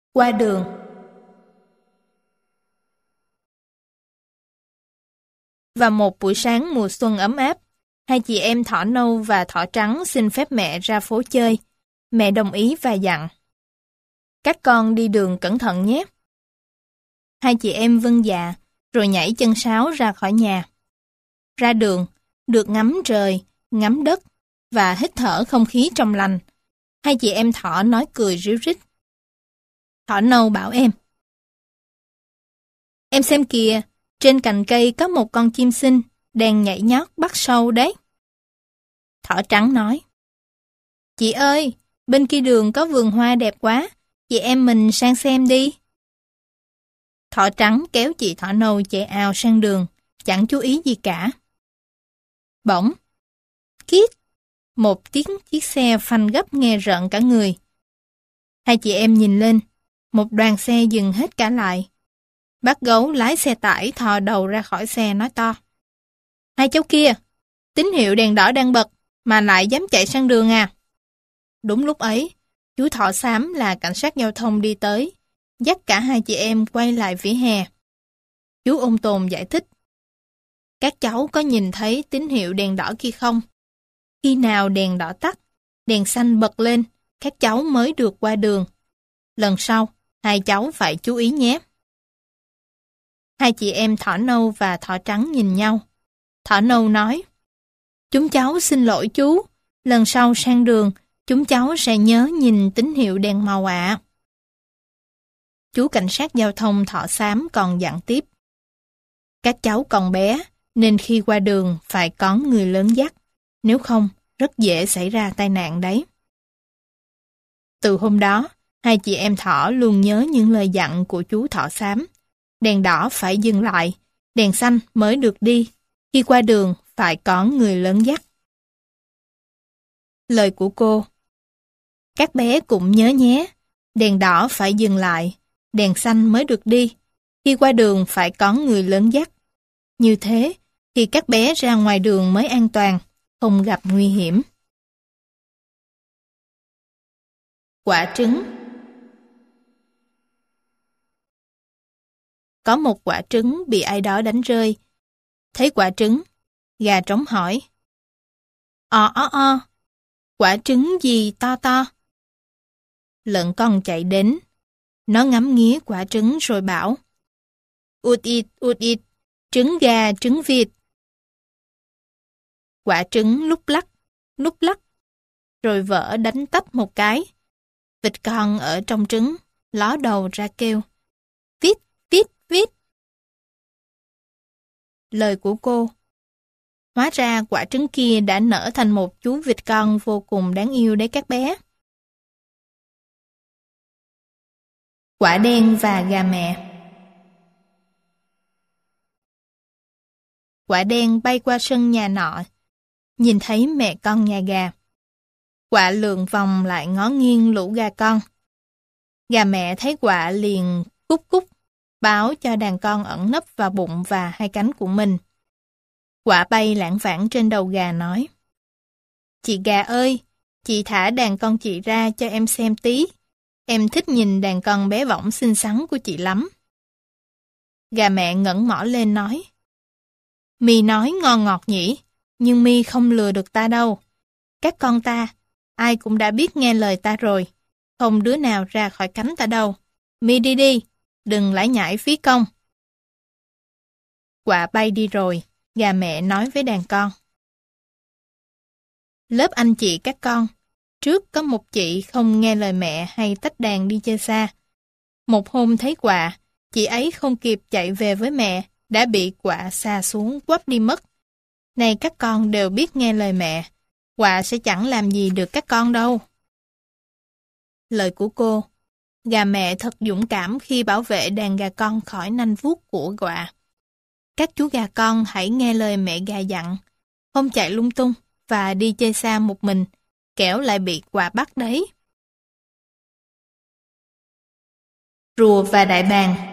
Qua đường. Vào một buổi sáng mùa xuân ấm áp, hai chị em Thỏ Nâu và Thỏ Trắng xin phép mẹ ra phố chơi. Mẹ đồng ý và dặn: các con đi đường cẩn thận nhé. Hai chị em vâng dạ, rồi nhảy chân sáo ra khỏi nhà. Ra đường, được ngắm trời, ngắm đất và hít thở không khí trong lành. Hai chị em Thỏ nói cười ríu rít. Thỏ Nâu bảo em: em xem kìa, trên cành cây có một con chim xinh đang nhảy nhót bắt sâu đấy. Thỏ Trắng nói: chị ơi, bên kia đường có vườn hoa đẹp quá, chị em mình sang xem đi. Thỏ Trắng kéo chị Thỏ Nâu chạy ào sang đường, chẳng chú ý gì cả. Bỗng, kít, một tiếng chiếc xe phanh gấp nghe rợn cả người. Hai chị em nhìn lên, một đoàn xe dừng hết cả lại. Bác Gấu lái xe tải thò đầu ra khỏi xe nói to: hai cháu kia, tín hiệu đèn đỏ đang bật mà lại dám chạy sang đường à? Đúng lúc ấy, chú Thỏ Xám là cảnh sát giao thông đi tới, dắt cả hai chị em quay lại vỉa hè. Chú ôn tồn giải thích: các cháu có nhìn thấy tín hiệu đèn đỏ kia không? Khi nào đèn đỏ tắt, đèn xanh bật lên, các cháu mới được qua đường. Lần sau, hai cháu phải chú ý nhé. Hai chị em Thỏ Nâu và Thỏ Trắng nhìn nhau. Thỏ Nâu nói: chúng cháu xin lỗi chú, lần sau sang đường, chúng cháu sẽ nhớ nhìn tín hiệu đèn màu ạ. Chú cảnh sát giao thông Thỏ Xám còn dặn tiếp: các cháu còn bé, nên khi qua đường phải có người lớn dắt, nếu không, rất dễ xảy ra tai nạn đấy. Từ hôm đó, hai chị em Thỏ luôn nhớ những lời dặn của chú Thỏ Xám. Đèn đỏ phải dừng lại, đèn xanh mới được đi. Khi qua đường phải có người lớn dắt. Lời của cô: các bé cũng nhớ nhé, đèn đỏ phải dừng lại, đèn xanh mới được đi. Khi qua đường phải có người lớn dắt. Như thế, thì các bé ra ngoài đường mới an toàn, không gặp nguy hiểm. Quả trứng. Có một quả trứng bị ai đó đánh rơi. Thấy quả trứng, gà trống hỏi: quả trứng gì to to? Lợn con chạy đến. Nó ngắm nghía quả trứng rồi bảo: ụt ịt, trứng gà, trứng vịt. Quả trứng lúc lắc, rồi vỡ đánh tấp một cái. Vịt con ở trong trứng, ló đầu ra kêu: vít, vít, vít. Lời của cô: hóa ra quả trứng kia đã nở thành một chú vịt con vô cùng đáng yêu đấy các bé. Quả đen và gà mẹ. Quả đen bay qua sân nhà nọ, nhìn thấy mẹ con nhà gà. Quả lượn vòng lại ngó nghiêng lũ gà con. Gà mẹ thấy quả liền cúc cúc, báo cho đàn con ẩn nấp vào bụng và hai cánh của mình. Quả bay lảng vảng trên đầu gà nói: chị gà ơi, chị thả đàn con chị ra cho em xem tí. Em thích nhìn đàn con bé bỏng xinh xắn của chị lắm. Gà mẹ ngẩng mỏ lên nói: mi nói ngon ngọt nhỉ, nhưng mi không lừa được ta đâu. Các con ta, ai cũng đã biết nghe lời ta rồi, không đứa nào ra khỏi cánh ta đâu. Mi đi đi, đừng lải nhải phí công. Quả bay đi rồi, gà mẹ nói với đàn con: lớp anh chị các con, trước có một chị không nghe lời mẹ hay tách đàn đi chơi xa. Một hôm thấy quả, chị ấy không kịp chạy về với mẹ, đã bị quả sa xuống quắp đi mất. Này các con đều biết nghe lời mẹ, quả sẽ chẳng làm gì được các con đâu. Lời của cô: gà mẹ thật dũng cảm khi bảo vệ đàn gà con khỏi nanh vuốt của quả. Các chú gà con hãy nghe lời mẹ gà dặn, không chạy lung tung và đi chơi xa một mình, kẻo lại bị quả bắt đấy. Rùa và đại bàng.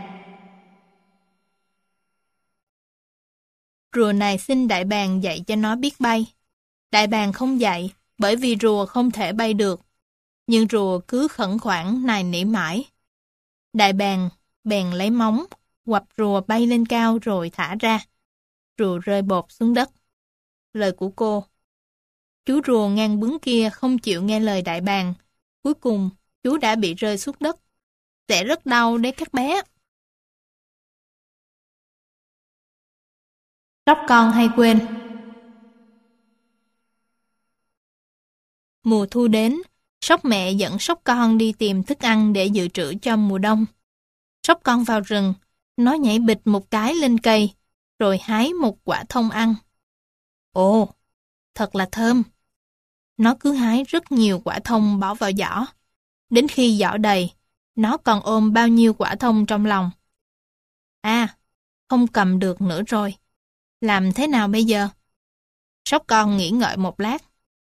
Rùa này xin đại bàng dạy cho nó biết bay. Đại bàng không dạy, bởi vì rùa không thể bay được. Nhưng rùa cứ khẩn khoản nài nỉ mãi: Đại bàng bèn lấy móng, quặp rùa bay lên cao rồi thả ra. Rùa rơi bột xuống đất. Lời của cô. Chú rùa ngang bướng kia không chịu nghe lời đại bàng. Cuối cùng, chú đã bị rơi xuống đất. Sẽ rất đau đấy các bé. Sóc con hay quên. Mùa thu đến, sóc mẹ dẫn sóc con đi tìm thức ăn để dự trữ cho mùa đông. Sóc con vào rừng, nó nhảy bịch một cái lên cây, rồi hái một quả thông ăn. Ồ, thật là thơm. Nó cứ hái rất nhiều quả thông bỏ vào giỏ. Đến khi giỏ đầy, nó còn ôm bao nhiêu quả thông trong lòng. À, không cầm được nữa rồi. Làm thế nào bây giờ? Sóc con nghĩ ngợi một lát.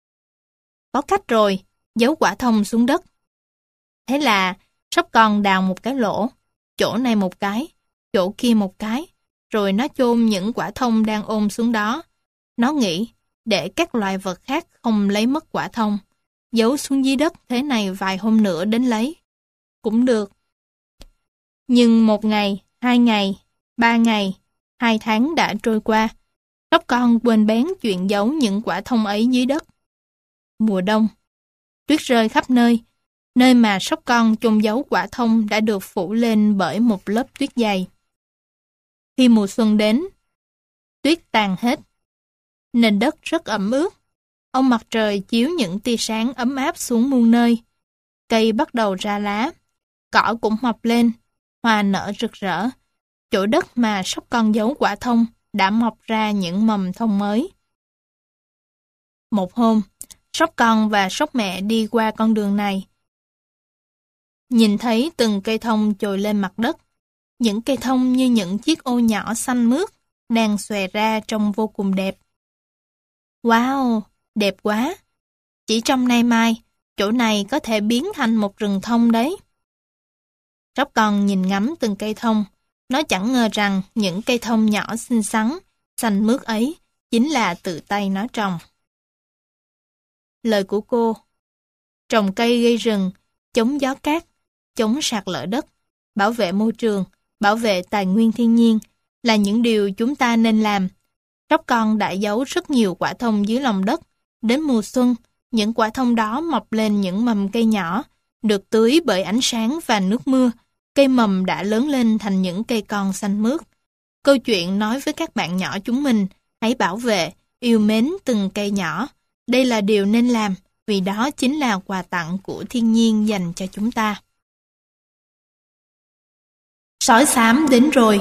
Có cách rồi, giấu quả thông xuống đất. Thế là sóc con đào một cái lỗ, chỗ này một cái, chỗ kia một cái, rồi nó chôn những quả thông đang ôm xuống đó. Nó nghĩ, để các loài vật khác không lấy mất quả thông, giấu xuống dưới đất thế này vài hôm nữa đến lấy. Cũng được. Nhưng 1 ngày, 2 ngày, 3 ngày, 2 tháng đã trôi qua. Sóc con quên bén chuyện giấu những quả thông ấy dưới đất. Mùa đông, tuyết rơi khắp nơi. Nơi mà sóc con chôn giấu quả thông đã được phủ lên bởi một lớp tuyết dày. Khi mùa xuân đến, tuyết tàn hết. Nền đất rất ẩm ướt. Ông mặt trời chiếu những tia sáng ấm áp xuống muôn nơi. Cây bắt đầu ra lá. Cỏ cũng mọc lên, hoa nở rực rỡ. Chỗ đất mà sóc con giấu quả thông đã mọc ra những mầm thông mới. Một hôm, sóc con và sóc mẹ đi qua con đường này. Nhìn thấy từng cây thông chồi lên mặt đất. Những cây thông như những chiếc ô nhỏ xanh mướt, đang xòe ra trông vô cùng đẹp. Wow, đẹp quá! Chỉ trong nay mai, chỗ này có thể biến thành một rừng thông đấy. Sóc con nhìn ngắm từng cây thông. Nó chẳng ngờ rằng những cây thông nhỏ xinh xắn, xanh mướt ấy chính là tự tay nó trồng. Lời của cô. Trồng cây gây rừng, chống gió cát, chống sạt lở đất, bảo vệ môi trường, bảo vệ tài nguyên thiên nhiên là những điều chúng ta nên làm. Sóc con đã giấu rất nhiều quả thông dưới lòng đất. Đến mùa xuân, những quả thông đó mọc lên những mầm cây nhỏ, được tưới bởi ánh sáng và nước mưa. Cây mầm đã lớn lên thành những cây con xanh mướt. Câu chuyện nói với các bạn nhỏ chúng mình, hãy bảo vệ, yêu mến từng cây nhỏ. Đây là điều nên làm, vì đó chính là quà tặng của thiên nhiên dành cho chúng ta. Sói xám đến rồi.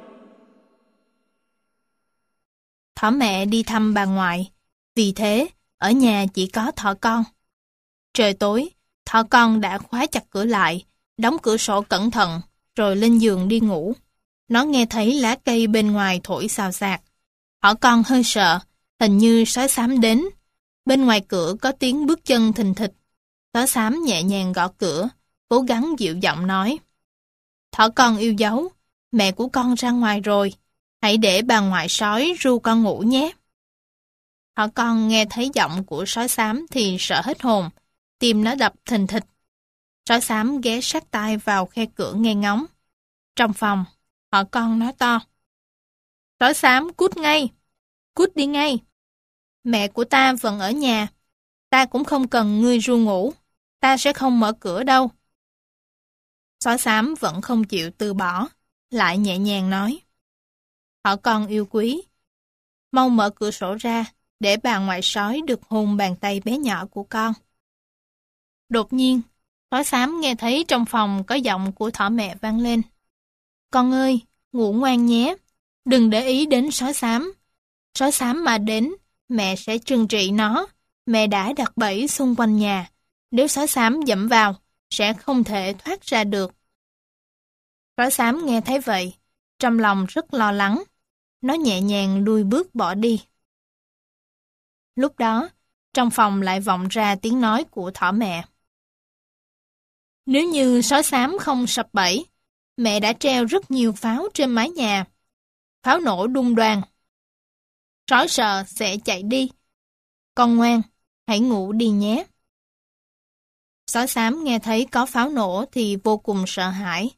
Thỏ mẹ đi thăm bà ngoại, vì thế ở nhà chỉ có thỏ con. Trời tối, thỏ con đã khóa chặt cửa lại, đóng cửa sổ cẩn thận, rồi lên giường đi ngủ. Nó nghe thấy lá cây bên ngoài thổi xào xạc. Thỏ con hơi sợ, hình như sói xám đến. Bên ngoài cửa có tiếng bước chân thình thịch. Sói xám nhẹ nhàng gõ cửa, cố gắng dịu giọng nói. Thỏ con yêu dấu, mẹ của con ra ngoài rồi. Hãy để bà ngoại sói ru con ngủ nhé. Thỏ con nghe thấy giọng của sói xám thì sợ hết hồn, tim nó đập thình thịch. Sói xám ghé sát tai vào khe cửa nghe ngóng. Trong phòng, thỏ con nói to. Sói xám cút ngay, cút đi ngay. Mẹ của ta vẫn ở nhà, ta cũng không cần ngươi ru ngủ, ta sẽ không mở cửa đâu. Sói xám vẫn không chịu từ bỏ, lại nhẹ nhàng nói. Thỏ con yêu quý, mau mở cửa sổ ra, để bà ngoại sói được hôn bàn tay bé nhỏ của con. Đột nhiên, sói xám nghe thấy trong phòng có giọng của thỏ mẹ vang lên. Con ơi, ngủ ngoan nhé, đừng để ý đến sói xám. Sói xám mà đến, mẹ sẽ trừng trị nó. Mẹ đã đặt bẫy xung quanh nhà. Nếu sói xám dẫm vào, sẽ không thể thoát ra được. Sói xám nghe thấy vậy, trong lòng rất lo lắng. Nó nhẹ nhàng lùi bước bỏ đi. Lúc đó, trong phòng lại vọng ra tiếng nói của thỏ mẹ. Nếu như sói xám không sập bẫy, mẹ đã treo rất nhiều pháo trên mái nhà. Pháo nổ đung đoàng. Sói sợ sẽ chạy đi. Con ngoan, hãy ngủ đi nhé. Sói xám nghe thấy có pháo nổ thì vô cùng sợ hãi.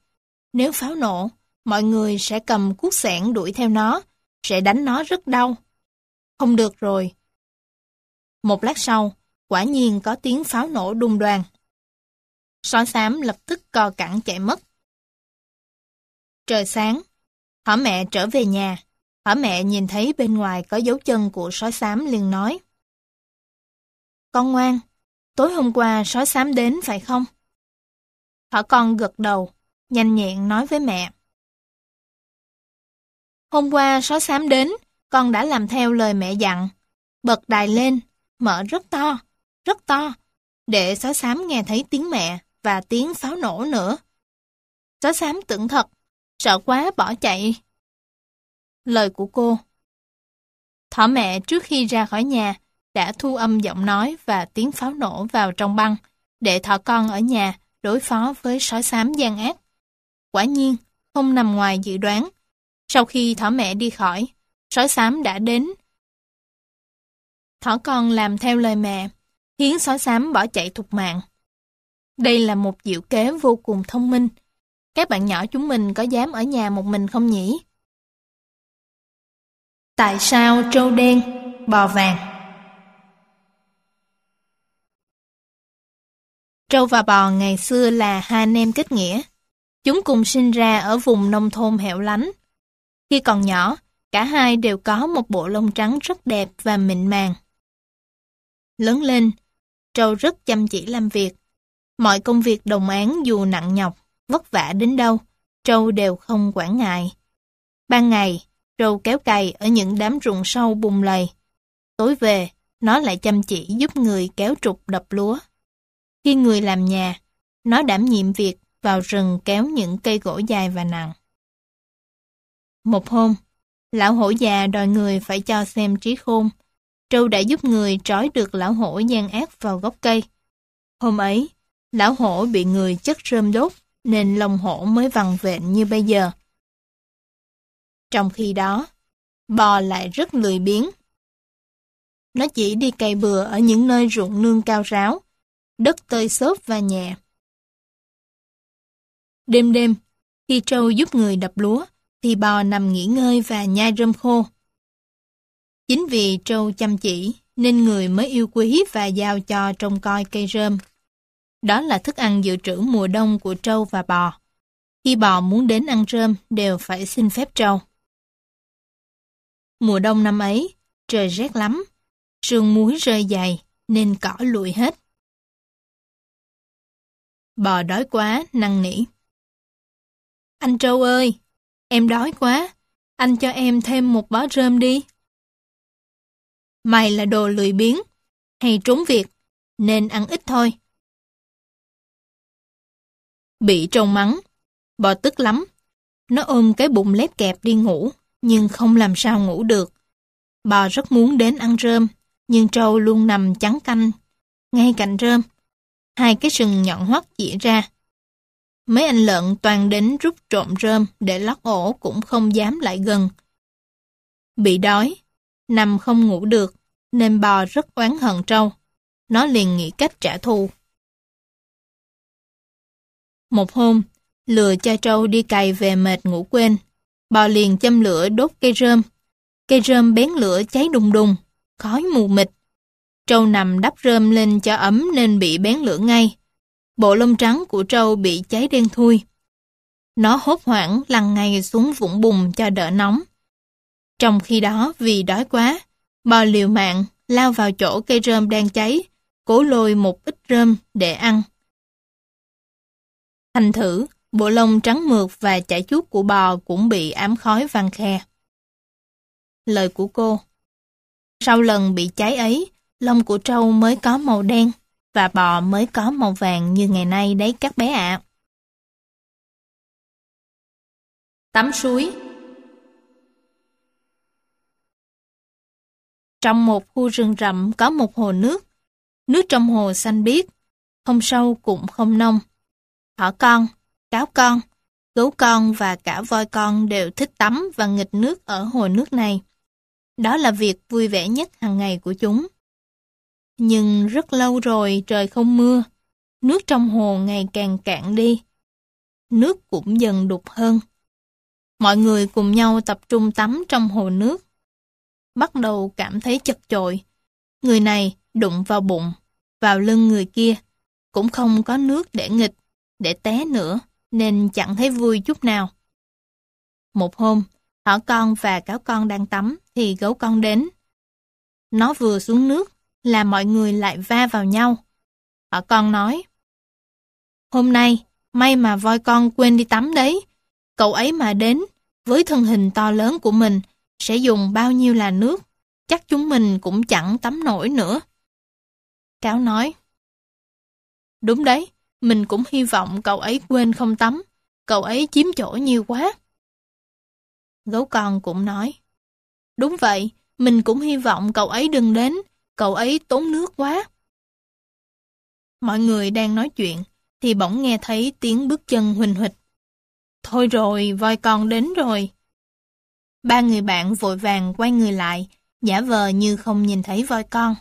Nếu pháo nổ, mọi người sẽ cầm cuốc xẻng đuổi theo nó, sẽ đánh nó rất đau. Không được rồi. Một lát sau, quả nhiên có tiếng pháo nổ đùng đoàng. Sói xám lập tức co cẳng chạy mất. Trời sáng, Thỏ mẹ trở về nhà. Thỏ mẹ nhìn thấy bên ngoài có dấu chân của sói xám liền nói: Con ngoan, tối hôm qua sói xám đến phải không? Thỏ con gật đầu, nhanh nhẹn nói với mẹ: Hôm qua sói xám đến, con đã làm theo lời mẹ dặn. Bật đài lên, mở rất to, để sói xám nghe thấy tiếng mẹ và tiếng pháo nổ nữa. Sói xám tưởng thật, sợ quá bỏ chạy. Lời của cô. Thỏ mẹ trước khi ra khỏi nhà đã thu âm giọng nói và tiếng pháo nổ vào trong băng để thỏ con ở nhà đối phó với sói xám gian ác. Quả nhiên, không nằm ngoài dự đoán. Sau khi thỏ mẹ đi khỏi, sói xám đã đến. Thỏ con làm theo lời mẹ, khiến sói xám bỏ chạy thục mạng. Đây là một diệu kế vô cùng thông minh. Các bạn nhỏ chúng mình có dám ở nhà một mình không nhỉ? Tại sao trâu đen, bò vàng? Trâu và bò ngày xưa là hai anh em kết nghĩa. Chúng cùng sinh ra ở vùng nông thôn hẻo lánh. Khi còn nhỏ, cả hai đều có một bộ lông trắng rất đẹp và mịn màng. Lớn lên, trâu rất chăm chỉ làm việc. Mọi công việc đồng áng dù nặng nhọc, vất vả đến đâu, trâu đều không quản ngại. Ban ngày, trâu kéo cày ở những đám ruộng sâu bùn lầy. Tối về, nó lại chăm chỉ giúp người kéo trục đập lúa. Khi người làm nhà, nó đảm nhiệm việc vào rừng kéo những cây gỗ dài và nặng. Một hôm, lão hổ già đòi người phải cho xem trí khôn. Trâu đã giúp người trói được lão hổ gian ác vào gốc cây. Hôm ấy, lão hổ bị người chất rơm đốt, nên lông hổ mới vằn vện như bây giờ. Trong khi đó, bò lại rất lười biếng. Nó chỉ đi cày bừa ở những nơi ruộng nương cao ráo, đất tơi xốp và nhẹ. Đêm đêm, khi trâu giúp người đập lúa, thì bò nằm nghỉ ngơi và nhai rơm khô. Chính vì trâu chăm chỉ, nên người mới yêu quý và giao cho trông coi cây rơm. Đó là thức ăn dự trữ mùa đông của trâu và bò. Khi bò muốn đến ăn rơm, đều phải xin phép trâu. Mùa đông năm ấy, trời rét lắm, sương muối rơi dày, nên cỏ lụi hết. Bò đói quá, năn nỉ: Anh trâu ơi, em đói quá, anh cho em thêm một bó rơm đi. Mày là đồ lười biếng, hay trốn việc, nên ăn ít thôi. Bị trâu mắng, bò tức lắm. Nó ôm cái bụng lép kẹp đi ngủ, nhưng không làm sao ngủ được. Bò rất muốn đến ăn rơm, nhưng trâu luôn nằm chắn canh ngay cạnh rơm. Hai cái sừng nhọn hoắt chỉ ra. Mấy anh lợn toàn đến rút trộm rơm để lót ổ cũng không dám lại gần. Bị đói, nằm không ngủ được, nên bò rất oán hận trâu. Nó liền nghĩ cách trả thù. Một hôm, lừa cho trâu đi cày về mệt ngủ quên. Bò liền châm lửa đốt cây rơm. Cây rơm bén lửa cháy đùng đùng, khói mù mịt. Trâu nằm đắp rơm lên cho ấm nên bị bén lửa ngay. Bộ lông trắng của trâu bị cháy đen thui. Nó hốt hoảng lăn ngay xuống vũng bùn cho đỡ nóng. Trong khi đó, vì đói quá, bò liều mạng lao vào chỗ cây rơm đang cháy, cố lôi một ít rơm để ăn. Thành thử, bộ lông trắng mượt và chải chuốt của bò cũng bị ám khói văng khe. Lời của cô. Sau lần bị cháy ấy, lông của trâu mới có màu đen và bò mới có màu vàng như ngày nay đấy các bé ạ. Tắm suối. Trong một khu rừng rậm có một hồ nước. Nước trong hồ xanh biếc, không sâu cũng không nông. Thỏ con, cáo con, gấu con và cả voi con đều thích tắm và nghịch nước ở hồ nước này. Đó là việc vui vẻ nhất hàng ngày của chúng. Nhưng rất lâu rồi trời không mưa, nước trong hồ ngày càng cạn đi. nước cũng dần đục hơn. Mọi người cùng nhau tập trung tắm trong hồ nước. Bắt đầu cảm thấy chật chội. Người này đụng vào bụng, vào lưng người kia. Cũng không có nước để nghịch, để té nữa, nên chẳng thấy vui chút nào. Một hôm, thỏ con và cáo con đang tắm thì gấu con đến. Nó vừa xuống nước là mọi người lại va vào nhau. Thỏ con nói: "Hôm nay, may mà voi con quên đi tắm đấy. Cậu ấy mà đến, với thân hình to lớn của mình, sẽ dùng bao nhiêu là nước, chắc chúng mình cũng chẳng tắm nổi nữa." Cáo nói: "Đúng đấy, mình cũng hy vọng cậu ấy quên không tắm, cậu ấy chiếm chỗ nhiều quá." Gấu con cũng nói: "Đúng vậy, mình cũng hy vọng cậu ấy đừng đến, cậu ấy tốn nước quá." Mọi người đang nói chuyện, thì bỗng nghe thấy tiếng bước chân huỳnh huỵch. Thôi rồi, voi con đến rồi. Ba người bạn vội vàng quay người lại, giả vờ như không nhìn thấy voi con.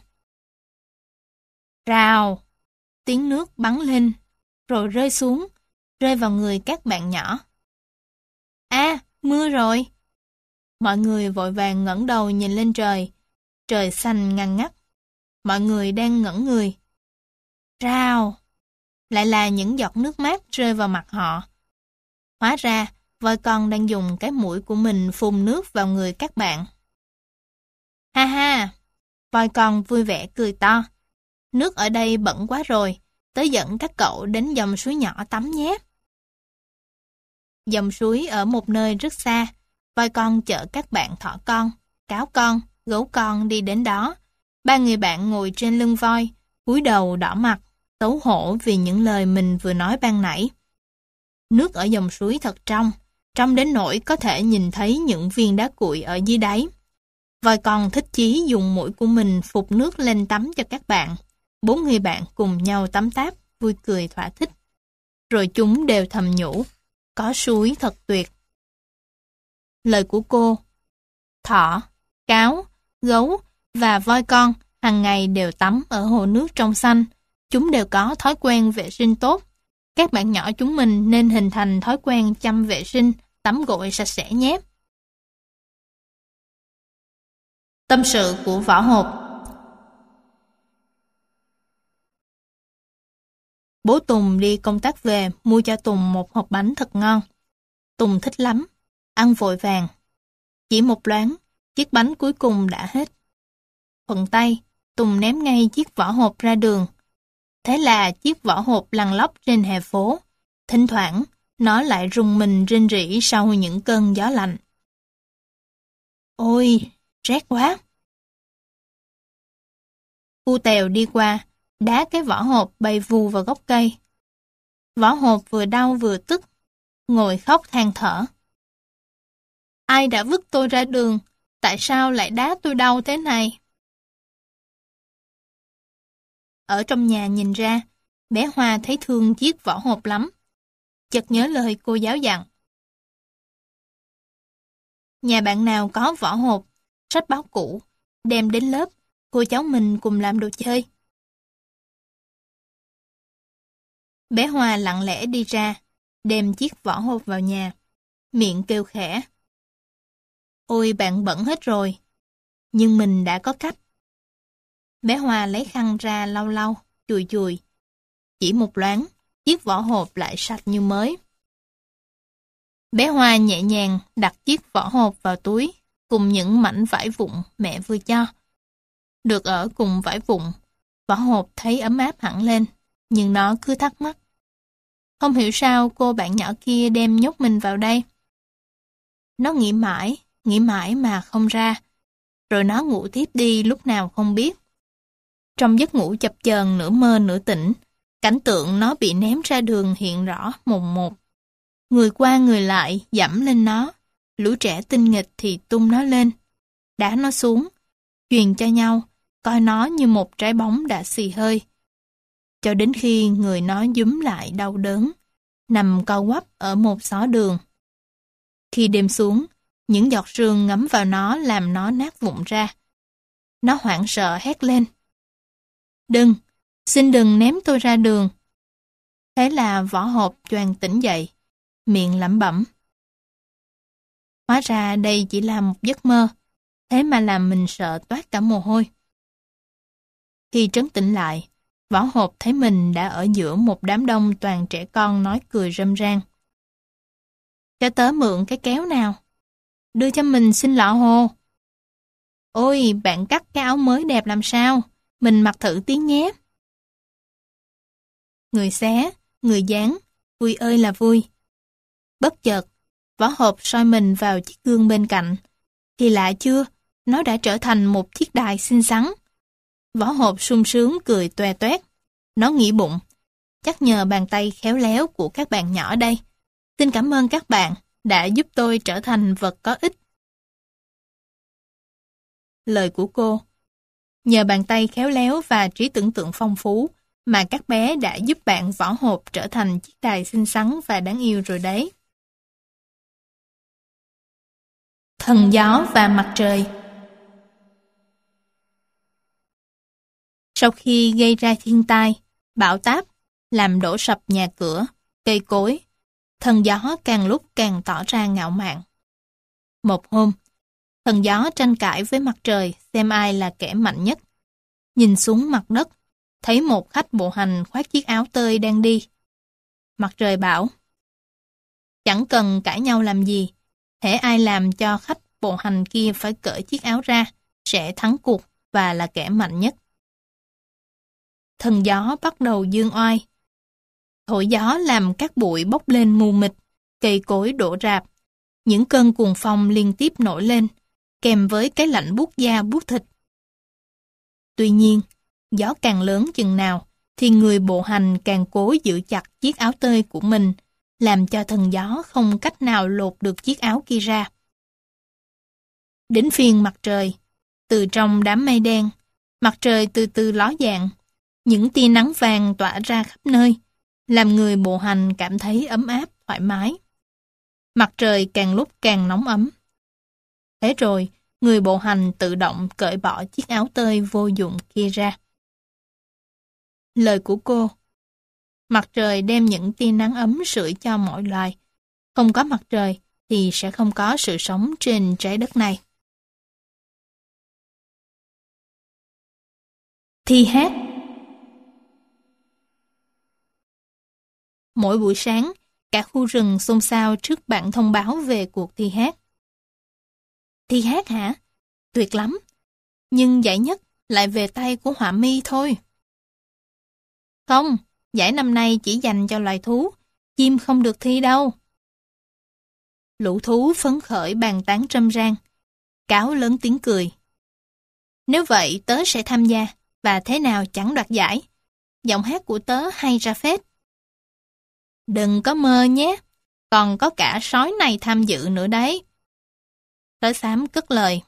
Rào! Tiếng nước bắn lên, rồi rơi xuống, rơi vào người các bạn nhỏ. À, mưa rồi! Mọi người vội vàng ngẩng đầu nhìn lên trời. Trời xanh ngăn ngắt. Mọi người đang ngẩn người. Rào! Lại là những giọt nước mát rơi vào mặt họ. Hóa ra, voi con đang dùng cái mũi của mình phun nước vào người các bạn. Ha ha! Voi con vui vẻ cười to. Nước ở đây bẩn quá rồi, tớ dẫn các cậu đến dòng suối nhỏ tắm nhé. Dòng suối ở một nơi rất xa, voi con chở các bạn thỏ con, cáo con, gấu con đi đến đó. Ba người bạn ngồi trên lưng voi, cúi đầu đỏ mặt, xấu hổ vì những lời mình vừa nói ban nãy. Nước ở dòng suối thật trong, trong đến nỗi có thể nhìn thấy những viên đá cuội ở dưới đáy. Voi con thích chí dùng mũi của mình phụt nước lên tắm cho các bạn. Bốn người bạn cùng nhau tắm táp, vui cười thỏa thích. Rồi chúng đều thầm nhủ, có suối thật tuyệt. Lời của cô, thỏ, cáo, gấu và voi con hàng ngày đều tắm ở hồ nước trong xanh. Chúng đều có thói quen vệ sinh tốt. Các bạn nhỏ chúng mình nên hình thành thói quen chăm vệ sinh, tắm gội sạch sẽ nhé. Tâm sự của vỏ hộp. Bố Tùng đi công tác về mua cho Tùng một hộp bánh thật ngon. Tùng thích lắm, ăn vội vàng. Chỉ một loáng, chiếc bánh cuối cùng đã hết. Thuận tay, Tùng ném ngay chiếc vỏ hộp ra đường. Thế là chiếc vỏ hộp lăn lóc trên hè phố. Thỉnh thoảng, nó lại rung mình rên rỉ sau những cơn gió lạnh. Ôi, rét quá! Cu Tèo đi qua, đá cái vỏ hộp bay vù vào gốc cây. Vỏ hộp vừa đau vừa tức, ngồi khóc than thở. Ai đã vứt tôi ra đường? Tại sao lại đá tôi đau thế này? Ở trong nhà nhìn ra, bé Hoa thấy thương chiếc vỏ hộp lắm. Chợt nhớ lời cô giáo dặn. Nhà bạn nào có vỏ hộp, sách báo cũ, đem đến lớp, cô cháu mình cùng làm đồ chơi. Bé Hoa lặng lẽ đi ra, đem chiếc vỏ hộp vào nhà, miệng kêu khẽ. Ôi bạn bẩn hết rồi, nhưng mình đã có cách. Bé Hoa lấy khăn ra lau lau, chùi chùi. Chỉ một loáng, chiếc vỏ hộp lại sạch như mới. Bé Hoa nhẹ nhàng đặt chiếc vỏ hộp vào túi, cùng những mảnh vải vụn mẹ vừa cho. Được ở cùng vải vụn, vỏ hộp thấy ấm áp hẳn lên, nhưng nó cứ thắc mắc. Không hiểu sao cô bạn nhỏ kia đem nhốt mình vào đây. Nó nghĩ mãi mà không ra. Rồi nó ngủ tiếp đi lúc nào không biết. Trong giấc ngủ chập chờn nửa mơ nửa tỉnh, cảnh tượng nó bị ném ra đường hiện rõ mồn một. Người qua người lại dẫm lên nó, lũ trẻ tinh nghịch thì tung nó lên, đá nó xuống, truyền cho nhau, coi nó như một trái bóng đã xì hơi. Cho đến khi người nó dúm lại đau đớn, nằm co quắp ở một xó đường. Khi đêm xuống, những giọt sương ngấm vào nó làm nó nát vụn ra. Nó hoảng sợ hét lên. Đừng, xin đừng ném tôi ra đường. Thế là vỏ hộp choàng tỉnh dậy, miệng lẩm bẩm. Hóa ra đây chỉ là một giấc mơ, thế mà làm mình sợ toát cả mồ hôi. Khi trấn tĩnh lại, Võ Hộp thấy mình đã ở giữa một đám đông toàn trẻ con nói cười râm ran. Cho tớ mượn cái kéo nào. Đưa cho mình xin lọ hồ. Ôi, bạn cắt cái áo mới đẹp làm sao? Mình mặc thử tí nhé. Người xé, người dán, vui ơi là vui. Bất chợt, Võ Hộp soi mình vào chiếc gương bên cạnh. Thì lạ chưa, nó đã trở thành một chiếc đài xinh xắn. Võ Hộp sung sướng cười toe toét. Nó nghĩ bụng, chắc nhờ bàn tay khéo léo của các bạn nhỏ đây. Xin cảm ơn các bạn đã giúp tôi trở thành vật có ích. Lời của cô. Nhờ bàn tay khéo léo và trí tưởng tượng phong phú mà các bé đã giúp bạn Võ Hộp trở thành chiếc đài xinh xắn và đáng yêu rồi đấy. Thần gió và mặt trời. Sau khi gây ra thiên tai, bão táp, làm đổ sập nhà cửa, cây cối, thần gió càng lúc càng tỏ ra ngạo mạn. Một hôm, thần gió tranh cãi với mặt trời xem ai là kẻ mạnh nhất. Nhìn xuống mặt đất, thấy một khách bộ hành khoác chiếc áo tơi đang đi. Mặt trời bảo, chẳng cần cãi nhau làm gì, hễ ai làm cho khách bộ hành kia phải cởi chiếc áo ra, sẽ thắng cuộc và là kẻ mạnh nhất. Thần gió bắt đầu giương oai. Thổi gió làm các bụi bốc lên mù mịt, cây cối đổ rạp. Những cơn cuồng phong liên tiếp nổi lên, kèm với cái lạnh buốt da buốt thịt. Tuy nhiên, gió càng lớn chừng nào, thì người bộ hành càng cố giữ chặt chiếc áo tơi của mình, làm cho thần gió không cách nào lột được chiếc áo kia ra. Đến phiên mặt trời, từ trong đám mây đen, mặt trời từ từ ló dạng, những tia nắng vàng tỏa ra khắp nơi, làm người bộ hành cảm thấy ấm áp, thoải mái. Mặt trời càng lúc càng nóng ấm. Thế rồi, người bộ hành tự động cởi bỏ chiếc áo tơi vô dụng kia ra. Lời của cô. Mặt trời đem những tia nắng ấm sưởi cho mọi loài. Không có mặt trời thì sẽ không có sự sống trên trái đất này. Thi hát. Mỗi buổi sáng, cả khu rừng xôn xao trước bản thông báo về cuộc thi hát. Thi hát hả? Tuyệt lắm. Nhưng giải nhất lại về tay của họa mi thôi. Không, giải năm nay chỉ dành cho loài thú, chim không được thi đâu. Lũ thú phấn khởi bàn tán râm ran. Cáo lớn tiếng cười. Nếu vậy tớ sẽ tham gia, và thế nào chẳng đoạt giải. Giọng hát của tớ hay ra phết. Đừng có mơ nhé, còn có cả sói này tham dự nữa đấy. Sói xám cất lời.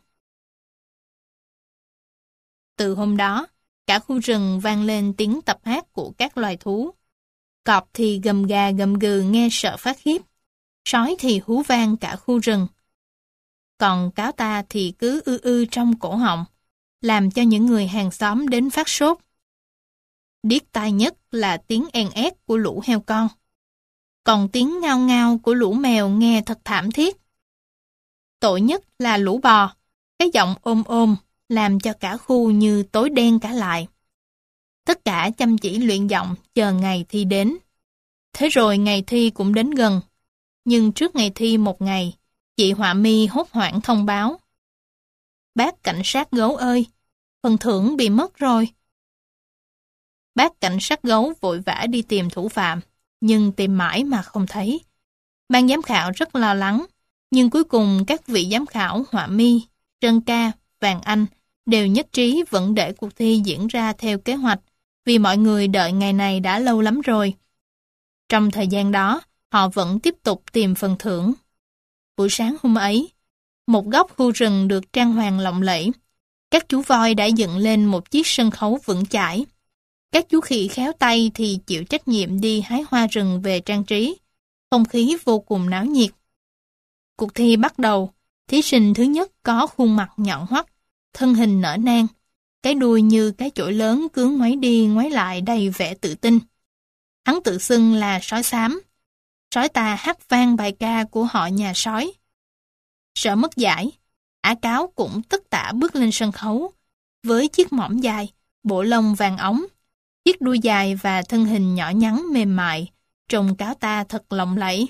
Từ hôm đó, cả khu rừng vang lên tiếng tập hát của các loài thú. Cọp thì gầm gà gầm gừ nghe sợ phát khiếp. Sói thì hú vang cả khu rừng. Còn cáo ta thì cứ ư ư trong cổ họng, làm cho những người hàng xóm đến phát sốt. Điếc tai nhất là tiếng en ét của lũ heo con. Còn tiếng ngao ngao của lũ mèo nghe thật thảm thiết. Tội nhất là lũ bò, cái giọng ôm ôm, làm cho cả khu như tối đen cả lại. Tất cả chăm chỉ luyện giọng chờ ngày thi đến. Thế rồi ngày thi cũng đến gần. Nhưng trước ngày thi một ngày, chị họa mi hốt hoảng thông báo. Bác cảnh sát gấu ơi, phần thưởng bị mất rồi. Bác cảnh sát gấu vội vã đi tìm thủ phạm, nhưng tìm mãi mà không thấy. Ban giám khảo rất lo lắng, nhưng cuối cùng các vị giám khảo họa mi, Trân Ca, Vàng Anh đều nhất trí vẫn để cuộc thi diễn ra theo kế hoạch, vì mọi người đợi ngày này đã lâu lắm rồi. Trong thời gian đó, họ vẫn tiếp tục tìm phần thưởng. Buổi sáng hôm ấy, một góc khu rừng được trang hoàng lộng lẫy. Các chú voi đã dựng lên một chiếc sân khấu vững chãi. Các chú khỉ khéo tay thì chịu trách nhiệm đi hái hoa rừng về trang trí. Không khí vô cùng náo nhiệt. Cuộc thi bắt đầu. Thí sinh thứ nhất có khuôn mặt nhọn hoắt, thân hình nở nang, cái đuôi như cái chổi lớn cứ ngoáy đi ngoáy lại đầy vẻ tự tin. Hắn tự xưng là sói xám. Sói ta hát vang bài ca của họ nhà sói. Sợ mất giải, Ả Cáo cũng tất tả bước lên sân khấu, với chiếc mõm dài, bộ lông vàng óng, chiếc đuôi dài và thân hình nhỏ nhắn mềm mại, trông Cáo ta thật lộng lẫy.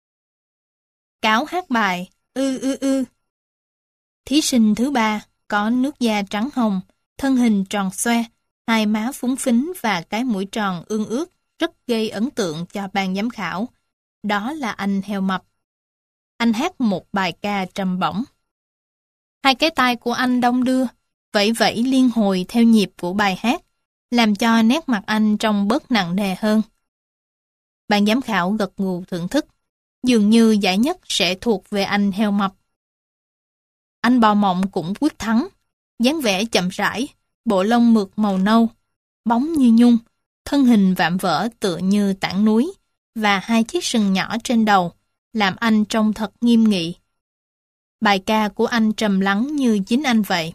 Cáo hát bài ư ư ư. Thí sinh thứ ba có nước da trắng hồng, thân hình tròn xoe, hai má phúng phính và cái mũi tròn ương ướt rất gây ấn tượng cho ban giám khảo. Đó là anh Heo Mập. Anh hát một bài ca trầm bổng. Hai cái tai của anh đong đưa, vẫy vẫy liên hồi theo nhịp của bài hát, làm cho nét mặt anh trông bớt nặng nề hơn. Ban giám khảo gật gù thưởng thức, dường như giải nhất sẽ thuộc về anh Heo Mập. Anh Bò Mộng cũng quyết thắng, dáng vẻ chậm rãi, bộ lông mượt màu nâu, bóng như nhung, thân hình vạm vỡ tựa như tảng núi, và hai chiếc sừng nhỏ trên đầu, làm anh trông thật nghiêm nghị. Bài ca của anh trầm lắng như chính anh vậy.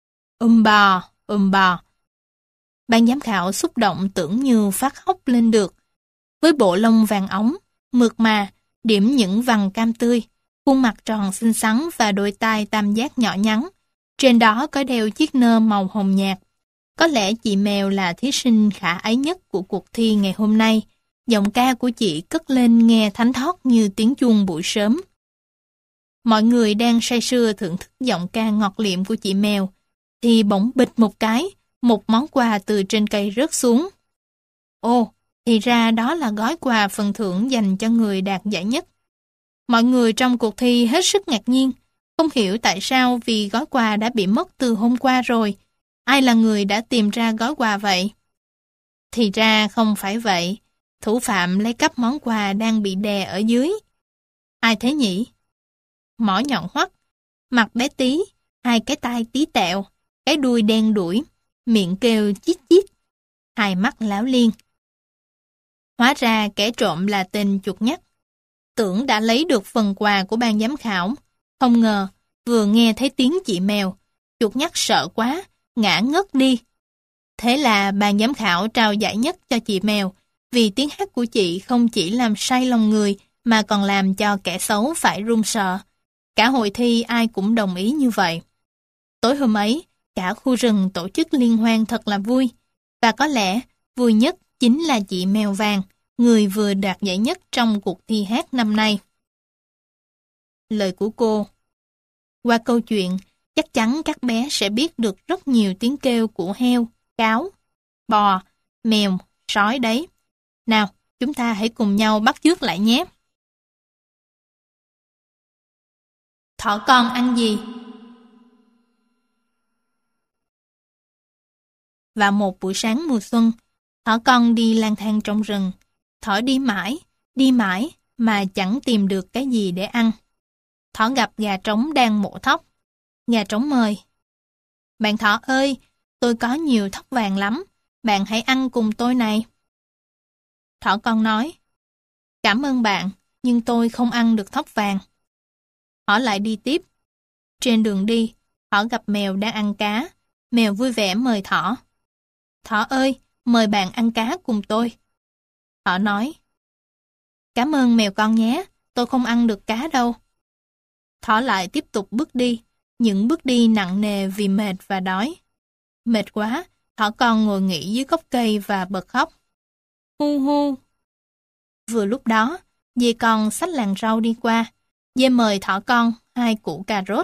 Bò, bò. Ban giám khảo xúc động tưởng như phát khóc lên được. Với bộ lông vàng óng, mượt mà, điểm những vằn cam tươi, khuôn mặt tròn xinh xắn và đôi tai tam giác nhỏ nhắn. Trên đó có đeo chiếc nơ màu hồng nhạt. Có lẽ chị Mèo là thí sinh khả ái nhất của cuộc thi ngày hôm nay. Giọng ca của chị cất lên nghe thánh thót như tiếng chuông buổi sớm. Mọi người đang say sưa thưởng thức giọng ca ngọt liệm của chị Mèo, thì bỗng bịch một cái, một món quà từ trên cây rớt xuống. Ồ, thì ra đó là gói quà phần thưởng dành cho người đạt giải nhất. Mọi người trong cuộc thi hết sức ngạc nhiên, không hiểu tại sao vì gói quà đã bị mất từ hôm qua rồi. Ai là người đã tìm ra gói quà vậy? Thì ra không phải vậy, thủ phạm lấy cắp món quà đang bị đè ở dưới. Ai thế nhỉ? Mỏ nhọn hoắt, mặt bé tí, hai cái tai tí tẹo, cái đuôi đen đuổi, miệng kêu chít chít, hai mắt láo liên. Hóa ra kẻ trộm là tên chuột nhắt. Tưởng đã lấy được phần quà của ban giám khảo, không ngờ vừa nghe thấy tiếng chị Mèo, chuột nhắt sợ quá, ngã ngất đi. Thế là ban giám khảo trao giải nhất cho chị Mèo, vì tiếng hát của chị không chỉ làm say lòng người mà còn làm cho kẻ xấu phải run sợ. Cả hội thi ai cũng đồng ý như vậy. Tối hôm ấy, cả khu rừng tổ chức liên hoan thật là vui. Và có lẽ vui nhất chính là chị Mèo Vàng, người vừa đạt giải nhất trong cuộc thi hát năm nay. Lời của cô. Qua câu chuyện, chắc chắn các bé sẽ biết được rất nhiều tiếng kêu của heo, cáo, bò, mèo, sói đấy. Nào, chúng ta hãy cùng nhau bắt chước lại nhé. Thỏ con ăn gì? Vào một buổi sáng mùa xuân, thỏ con đi lang thang trong rừng. Thỏ đi mãi mà chẳng tìm được cái gì để ăn. Thỏ gặp gà trống đang mổ thóc. Gà trống mời. Bạn thỏ ơi, tôi có nhiều thóc vàng lắm, bạn hãy ăn cùng tôi này. Thỏ con nói, cảm ơn bạn, nhưng tôi không ăn được thóc vàng. Thỏ lại đi tiếp. Trên đường đi, thỏ gặp mèo đang ăn cá. Mèo vui vẻ mời thỏ. Thỏ ơi, mời bạn ăn cá cùng tôi. Thỏ nói, cảm ơn mèo con nhé, tôi không ăn được cá đâu. Thỏ lại tiếp tục bước đi, những bước đi nặng nề vì mệt và đói. Mệt quá, thỏ con ngồi nghỉ dưới gốc cây và bật khóc. Hu hu. Vừa lúc đó, dê con xách làng rau đi qua. Dê mời thỏ con 2 củ cà rốt.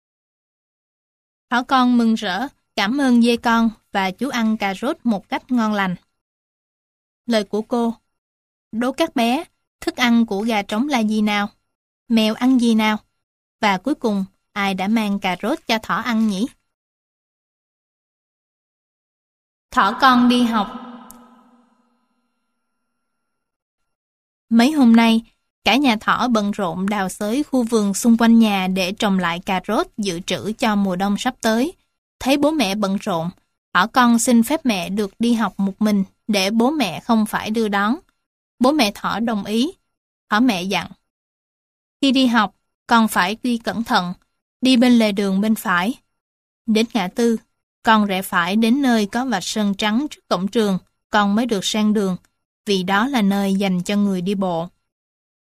Thỏ con mừng rỡ, cảm ơn dê con và chú ăn cà rốt một cách ngon lành. Lời của cô. Đố các bé, thức ăn của gà trống là gì nào? Mèo ăn gì nào? Và cuối cùng, ai đã mang cà rốt cho thỏ ăn nhỉ? Thỏ con đi học. Mấy hôm nay, cả nhà thỏ bận rộn đào xới khu vườn xung quanh nhà để trồng lại cà rốt dự trữ cho mùa đông sắp tới. Thấy bố mẹ bận rộn, thỏ con xin phép mẹ được đi học một mình để bố mẹ không phải đưa đón. Bố mẹ thỏ đồng ý. Thỏ mẹ dặn. Khi đi học, con phải đi cẩn thận, đi bên lề đường bên phải. Đến ngã tư, con rẽ phải đến nơi có vạch sơn trắng trước cổng trường, con mới được sang đường, vì đó là nơi dành cho người đi bộ.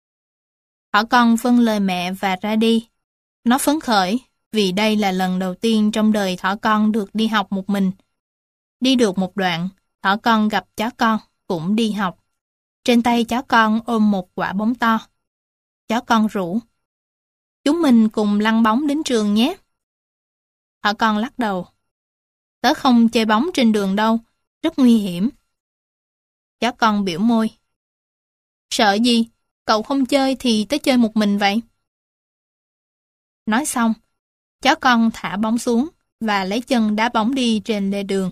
Thỏ con vâng lời mẹ và ra đi. Nó phấn khởi vì đây là lần đầu tiên trong đời thỏ con được đi học một mình. Đi được một đoạn, thỏ con gặp chó con cũng đi học. Trên tay chó con ôm một quả bóng to. Chó con rủ: "Chúng mình cùng lăn bóng đến trường nhé." Thỏ con lắc đầu: "Tớ không chơi bóng trên đường đâu, rất nguy hiểm." Chó con biểu môi: "Sợ gì, cậu không chơi thì tớ chơi một mình vậy." Nói xong, chó con thả bóng xuống và lấy chân đá bóng đi trên lề đường.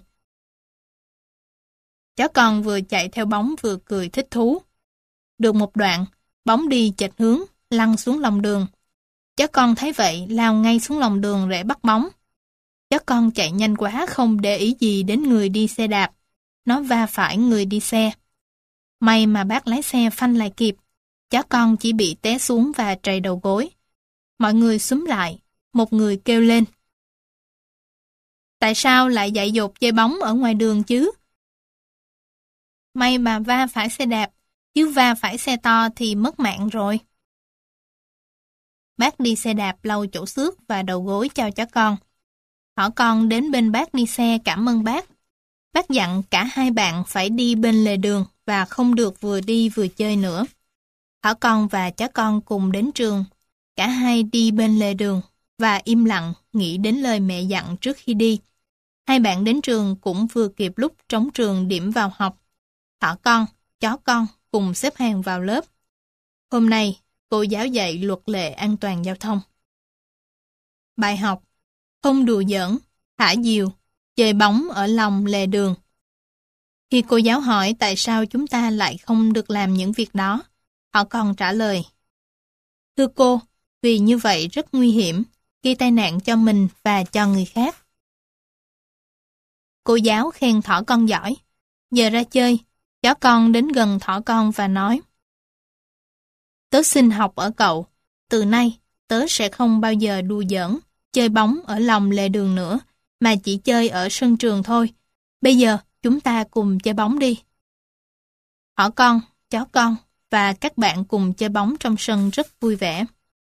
Chó con vừa chạy theo bóng vừa cười thích thú. Được một đoạn, bóng đi chệch hướng, lăn xuống lòng đường. Chó con thấy vậy lao ngay xuống lòng đường để bắt bóng. Chó con chạy nhanh quá không để ý gì đến người đi xe đạp. Nó va phải người đi xe. May mà bác lái xe phanh lại kịp. Chó con chỉ bị té xuống và trầy đầu gối. Mọi người xúm lại. Một người kêu lên: "Tại sao lại dạy dột chơi bóng ở ngoài đường chứ?" "May mà va phải xe đạp, chứ va phải xe to thì mất mạng rồi." Bác đi xe đạp lau chỗ xước và đầu gối cho chó con. Thỏ con đến bên bác đi xe cảm ơn bác. Bác dặn cả hai bạn phải đi bên lề đường và không được vừa đi vừa chơi nữa. Thỏ con và chó con cùng đến trường. Cả hai đi bên lề đường và im lặng nghĩ đến lời mẹ dặn trước khi đi. Hai bạn đến trường cũng vừa kịp lúc trống trường điểm vào học. Thỏ con, chó con cùng xếp hàng vào lớp. Hôm nay, cô giáo dạy luật lệ an toàn giao thông. Bài học: không đùa giỡn, thả diều, chơi bóng ở lòng lề đường. Khi cô giáo hỏi tại sao chúng ta lại không được làm những việc đó, họ còn trả lời: "Thưa cô, vì như vậy rất nguy hiểm, gây tai nạn cho mình và cho người khác." Cô giáo khen thỏ con giỏi. Giờ ra chơi, chó con đến gần thỏ con và nói: "Tớ xin học ở cậu. Từ nay, tớ sẽ không bao giờ đùa giỡn, chơi bóng ở lòng lề đường nữa, mà chỉ chơi ở sân trường thôi. Bây giờ, chúng ta cùng chơi bóng đi." Thỏ con, chó con và các bạn cùng chơi bóng trong sân rất vui vẻ.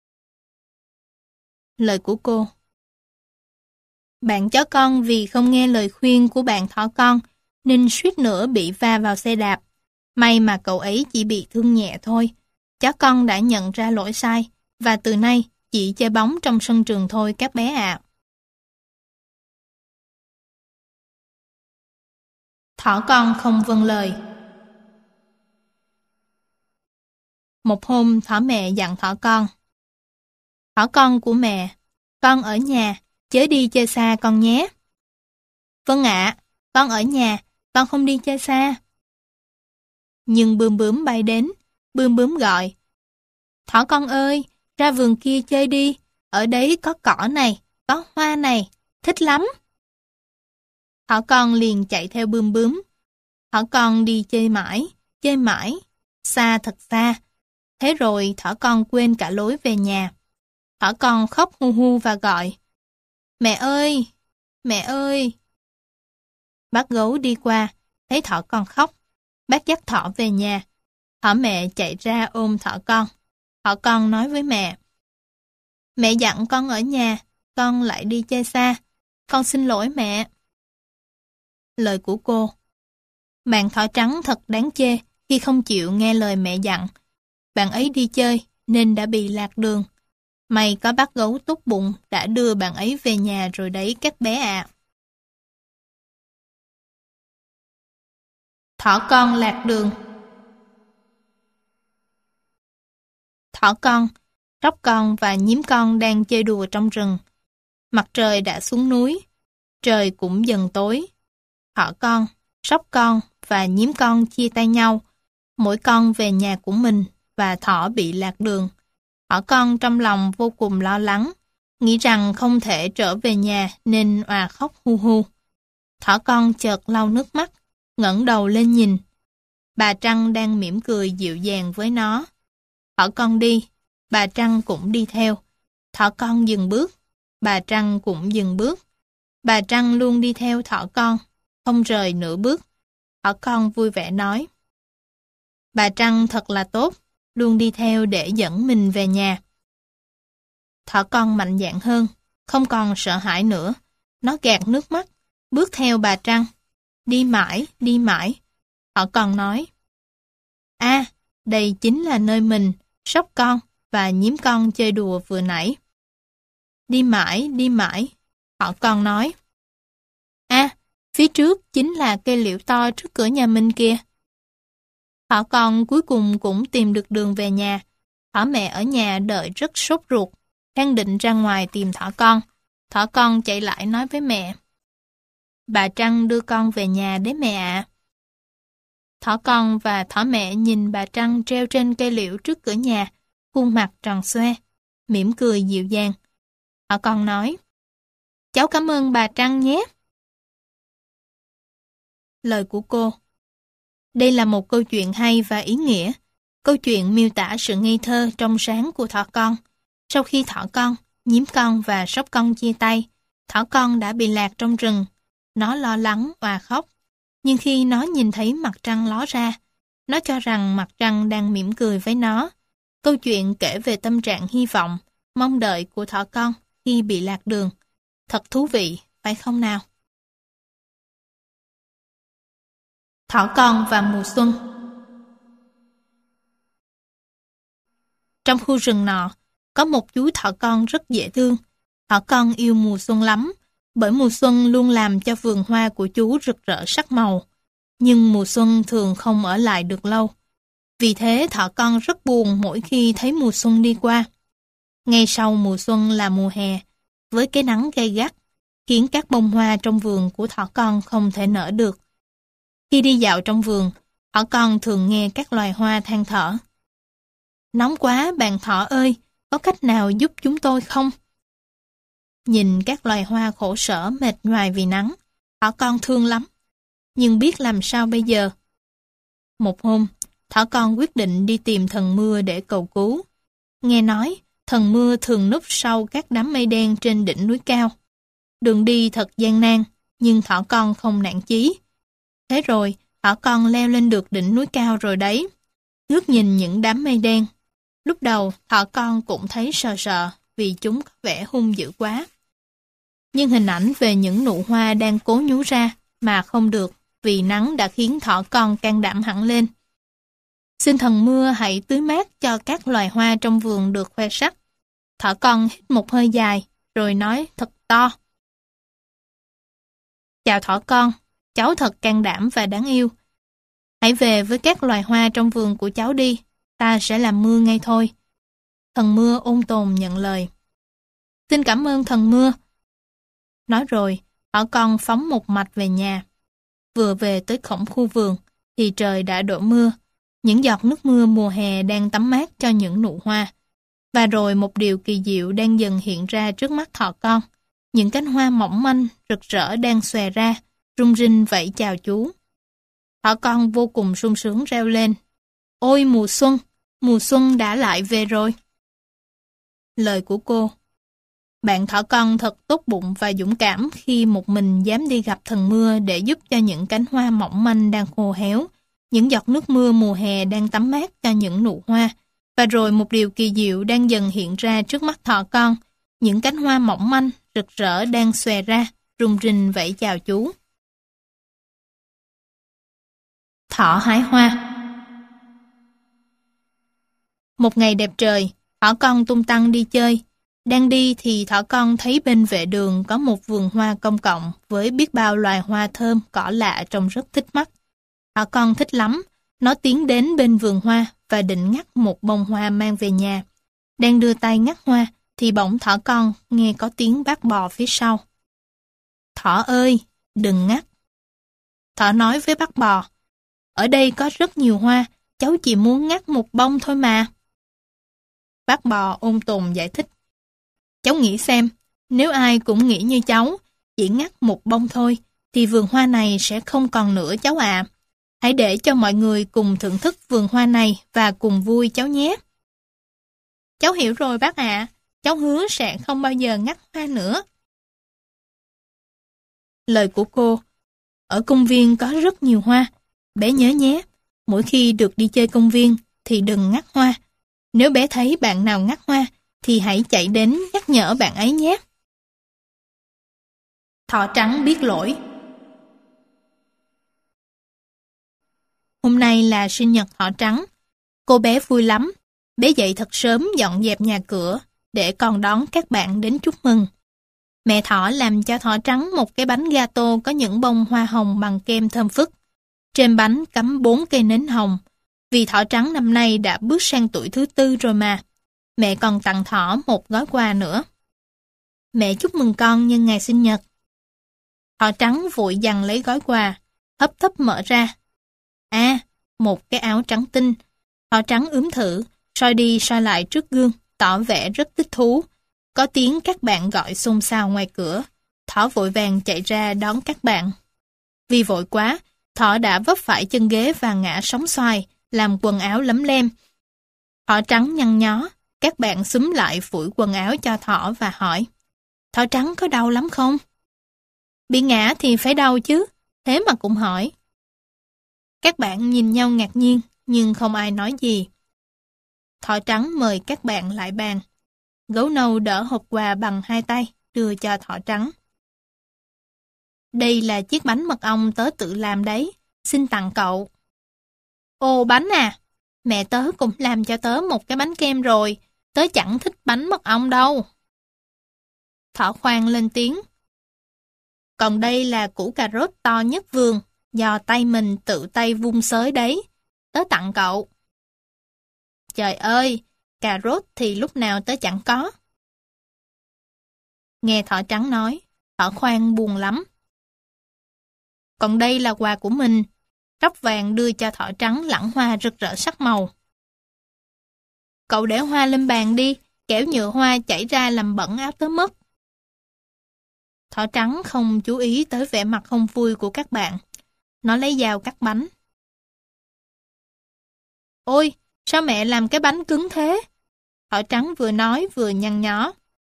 Lời của cô: Bạn chó con vì không nghe lời khuyên của bạn thỏ con, nên suýt nữa bị va vào xe đạp. May mà cậu ấy chỉ bị thương nhẹ thôi. Chó con đã nhận ra lỗi sai, và từ nay chỉ chơi bóng trong sân trường thôi các bé ạ. Thỏ con không vâng lời. Một hôm thỏ mẹ dặn thỏ con: "Thỏ con của mẹ, con ở nhà, chớ đi chơi xa con nhé." "Vâng ạ, con ở nhà, con không đi chơi xa." Nhưng bướm bướm bay đến, bướm bướm gọi: "Thỏ con ơi, ra vườn kia chơi đi, ở đấy có cỏ này, có hoa này, thích lắm." Thỏ con liền chạy theo bướm bướm. Thỏ con đi chơi mãi, xa thật xa. Thế rồi thỏ con quên cả lối về nhà. Thỏ con khóc hu hu và gọi: "Mẹ ơi, mẹ ơi." Bác gấu đi qua, thấy thỏ con khóc. Bác dắt thỏ về nhà. Thỏ mẹ chạy ra ôm thỏ con. Thỏ con nói với mẹ: "Mẹ dặn con ở nhà, con lại đi chơi xa. Con xin lỗi mẹ." Lời của cô: Bạn thỏ trắng thật đáng chê khi không chịu nghe lời mẹ dặn. Bạn ấy đi chơi nên đã bị lạc đường. May có bác gấu tốt bụng đã đưa bạn ấy về nhà rồi đấy các bé ạ. Thỏ con lạc đường. Thỏ con, sóc con và nhím con đang chơi đùa trong rừng. Mặt trời đã xuống núi, trời cũng dần tối. Thỏ con, sóc con và nhím con chia tay nhau. Mỗi con về nhà của mình và thỏ bị lạc đường. Thỏ con trong lòng vô cùng lo lắng, nghĩ rằng không thể trở về nhà nên òa khóc hu hu. Thỏ con chợt lau nước mắt, ngẩng đầu lên nhìn. Bà Trăng đang mỉm cười dịu dàng với nó. Thỏ con đi, bà Trăng cũng đi theo. Thỏ con dừng bước, bà Trăng cũng dừng bước. Bà Trăng luôn đi theo thỏ con, không rời nửa bước. Thỏ con vui vẻ nói: Bà Trăng thật là tốt, luôn đi theo để dẫn mình về nhà. Thỏ con mạnh dạn hơn, không còn sợ hãi nữa. Nó gạt nước mắt, bước theo bà Trăng. Đi mãi, đi mãi. Thỏ con nói, đây chính là nơi mình, sóc con và nhím con chơi đùa vừa nãy. Đi mãi, thỏ con nói. Phía trước chính là cây liễu to trước cửa nhà mình kìa. Thỏ con cuối cùng cũng tìm được đường về nhà. Thỏ mẹ ở nhà đợi rất sốt ruột, đang định ra ngoài tìm thỏ con. Thỏ con chạy lại nói với mẹ, bà Trăng đưa con về nhà đấy mẹ ạ. Thỏ con và thỏ mẹ nhìn bà Trăng treo trên cây liễu trước cửa nhà, khuôn mặt tròn xoe, mỉm cười dịu dàng. Thỏ con nói, cháu cảm ơn bà Trăng nhé. Lời của cô. Đây là một câu chuyện hay và ý nghĩa. Câu chuyện miêu tả sự ngây thơ trong sáng của thỏ con. Sau khi thỏ con, nhím con và sóc con chia tay, thỏ con đã bị lạc trong rừng. Nó lo lắng và khóc. Nhưng khi nó nhìn thấy mặt trăng ló ra, nó cho rằng mặt trăng đang mỉm cười với nó. Câu chuyện kể về tâm trạng hy vọng, mong đợi của thỏ con khi bị lạc đường. Thật thú vị, phải không nào? Thỏ con và mùa xuân. Trong khu rừng nọ, có một chú thỏ con rất dễ thương. Thỏ con yêu mùa xuân lắm, bởi mùa xuân luôn làm cho vườn hoa của chú rực rỡ sắc màu. Nhưng mùa xuân thường không ở lại được lâu. Vì thế thỏ con rất buồn mỗi khi thấy mùa xuân đi qua. Ngay sau mùa xuân là mùa hè, với cái nắng gay gắt, khiến các bông hoa trong vườn của thỏ con không thể nở được. Khi đi dạo trong vườn, thỏ con thường nghe các loài hoa than thở. Nóng quá bạn thỏ ơi, có cách nào giúp chúng tôi không? Nhìn các loài hoa khổ sở mệt nhoài vì nắng, thỏ con thương lắm. Nhưng biết làm sao bây giờ? Một hôm, thỏ con quyết định đi tìm thần mưa để cầu cứu. Nghe nói, thần mưa thường núp sau các đám mây đen trên đỉnh núi cao. Đường đi thật gian nan, nhưng thỏ con không nản chí. Thế rồi, thỏ con leo lên được đỉnh núi cao rồi đấy. Ngước nhìn những đám mây đen. Lúc đầu, thỏ con cũng thấy sợ sợ vì chúng có vẻ hung dữ quá. Nhưng hình ảnh về những nụ hoa đang cố nhú ra mà không được vì nắng đã khiến thỏ con can đảm hẳn lên. Xin thần mưa hãy tưới mát cho các loài hoa trong vườn được khoe sắc. Thỏ con hít một hơi dài rồi nói thật to. Chào thỏ con, cháu thật can đảm và đáng yêu. Hãy về với các loài hoa trong vườn của cháu đi, ta sẽ làm mưa ngay thôi. Thần mưa ôn tồn nhận lời. Xin cảm ơn thần mưa. Nói rồi, thỏ con phóng một mạch về nhà. Vừa về tới cổng khu vườn, thì trời đã đổ mưa. Những giọt nước mưa mùa hè đang tắm mát cho những nụ hoa. Và rồi một điều kỳ diệu đang dần hiện ra trước mắt thỏ con. Những cánh hoa mỏng manh, rực rỡ đang xòe ra, rung rinh vẫy chào chú. Thỏ con vô cùng sung sướng reo lên. Ôi mùa xuân đã lại về rồi. Lời của cô. Bạn thỏ con thật tốt bụng và dũng cảm khi một mình dám đi gặp thần mưa để giúp cho những cánh hoa mỏng manh đang khô héo, những giọt nước mưa mùa hè đang tắm mát cho những nụ hoa. Và rồi một điều kỳ diệu đang dần hiện ra trước mắt thỏ con, những cánh hoa mỏng manh, rực rỡ đang xòe ra, rung rinh vẫy chào chú. Thỏ hái hoa. Một ngày đẹp trời, thỏ con tung tăng đi chơi. Đang đi thì thỏ con thấy bên vệ đường có một vườn hoa công cộng với biết bao loài hoa thơm, cỏ lạ trông rất thích mắt. Thỏ con thích lắm, nó tiến đến bên vườn hoa và định ngắt một bông hoa mang về nhà. Đang đưa tay ngắt hoa thì bỗng thỏ con nghe có tiếng bác bò phía sau. Thỏ ơi, đừng ngắt. Thỏ nói với bác bò, ở đây có rất nhiều hoa, cháu chỉ muốn ngắt một bông thôi mà. Bác bò ôn tồn giải thích. Cháu nghĩ xem, nếu ai cũng nghĩ như cháu, chỉ ngắt một bông thôi, thì vườn hoa này sẽ không còn nữa cháu ạ. Hãy để cho mọi người cùng thưởng thức vườn hoa này và cùng vui cháu nhé. Cháu hiểu rồi bác ạ, cháu hứa sẽ không bao giờ ngắt hoa nữa. Lời của cô. Ở công viên có rất nhiều hoa. Bé nhớ nhé, mỗi khi được đi chơi công viên thì đừng ngắt hoa, Nếu bé thấy bạn nào ngắt hoa, thì hãy chạy đến nhắc nhở bạn ấy nhé. Thỏ trắng biết lỗi. Hôm nay là sinh nhật thỏ trắng. Cô bé vui lắm. Bé dậy thật sớm dọn dẹp nhà cửa để con đón các bạn đến chúc mừng. Mẹ thỏ làm cho thỏ trắng một cái bánh gato có những bông hoa hồng bằng kem thơm phức. Trên bánh cắm 4 cây nến hồng. Vì thỏ trắng năm nay đã bước sang tuổi thứ 4 rồi mà. Mẹ còn tặng thỏ một gói quà nữa. Mẹ chúc mừng con nhân ngày sinh nhật. Thỏ trắng vội giằng lấy gói quà, hấp tấp mở ra. À, một cái áo trắng tinh. Thỏ trắng ướm thử, soi đi soi lại trước gương, tỏ vẻ rất thích thú. Có tiếng các bạn gọi xôn xao ngoài cửa. Thỏ vội vàng chạy ra đón các bạn. Vì vội quá, thỏ đã vấp phải chân ghế và ngã sóng xoài, làm quần áo lấm lem. Thỏ trắng nhăn nhó, các bạn xúm lại phủi quần áo cho thỏ và hỏi: Thỏ trắng có đau lắm không? Bị ngã thì phải đau chứ, thế mà cũng hỏi. Các bạn nhìn nhau ngạc nhiên, nhưng không ai nói gì. Thỏ trắng mời các bạn lại bàn. Gấu nâu đỡ hộp quà bằng 2 tay, đưa cho thỏ trắng. Đây là chiếc bánh mật ong tớ tự làm đấy, xin tặng cậu. Ồ bánh à, mẹ tớ cũng làm cho tớ một cái bánh kem rồi, tớ chẳng thích bánh mật ong đâu. Thỏ khoan lên tiếng. Còn đây là củ cà rốt to nhất vườn, do tay mình tự tay vung xới đấy, tớ tặng cậu. Trời ơi, cà rốt thì lúc nào tớ chẳng có. Nghe thỏ trắng nói, thỏ khoan buồn lắm. Còn đây là quà của mình. Tróc vàng đưa cho thỏ trắng lẵng hoa rực rỡ sắc màu. Cậu để hoa lên bàn đi, kẻo nhựa hoa chảy ra làm bẩn áo tớ mất. Thỏ trắng không chú ý tới vẻ mặt không vui của các bạn. Nó lấy dao cắt bánh. Ôi, sao mẹ làm cái bánh cứng thế? Thỏ trắng vừa nói vừa nhăn nhó.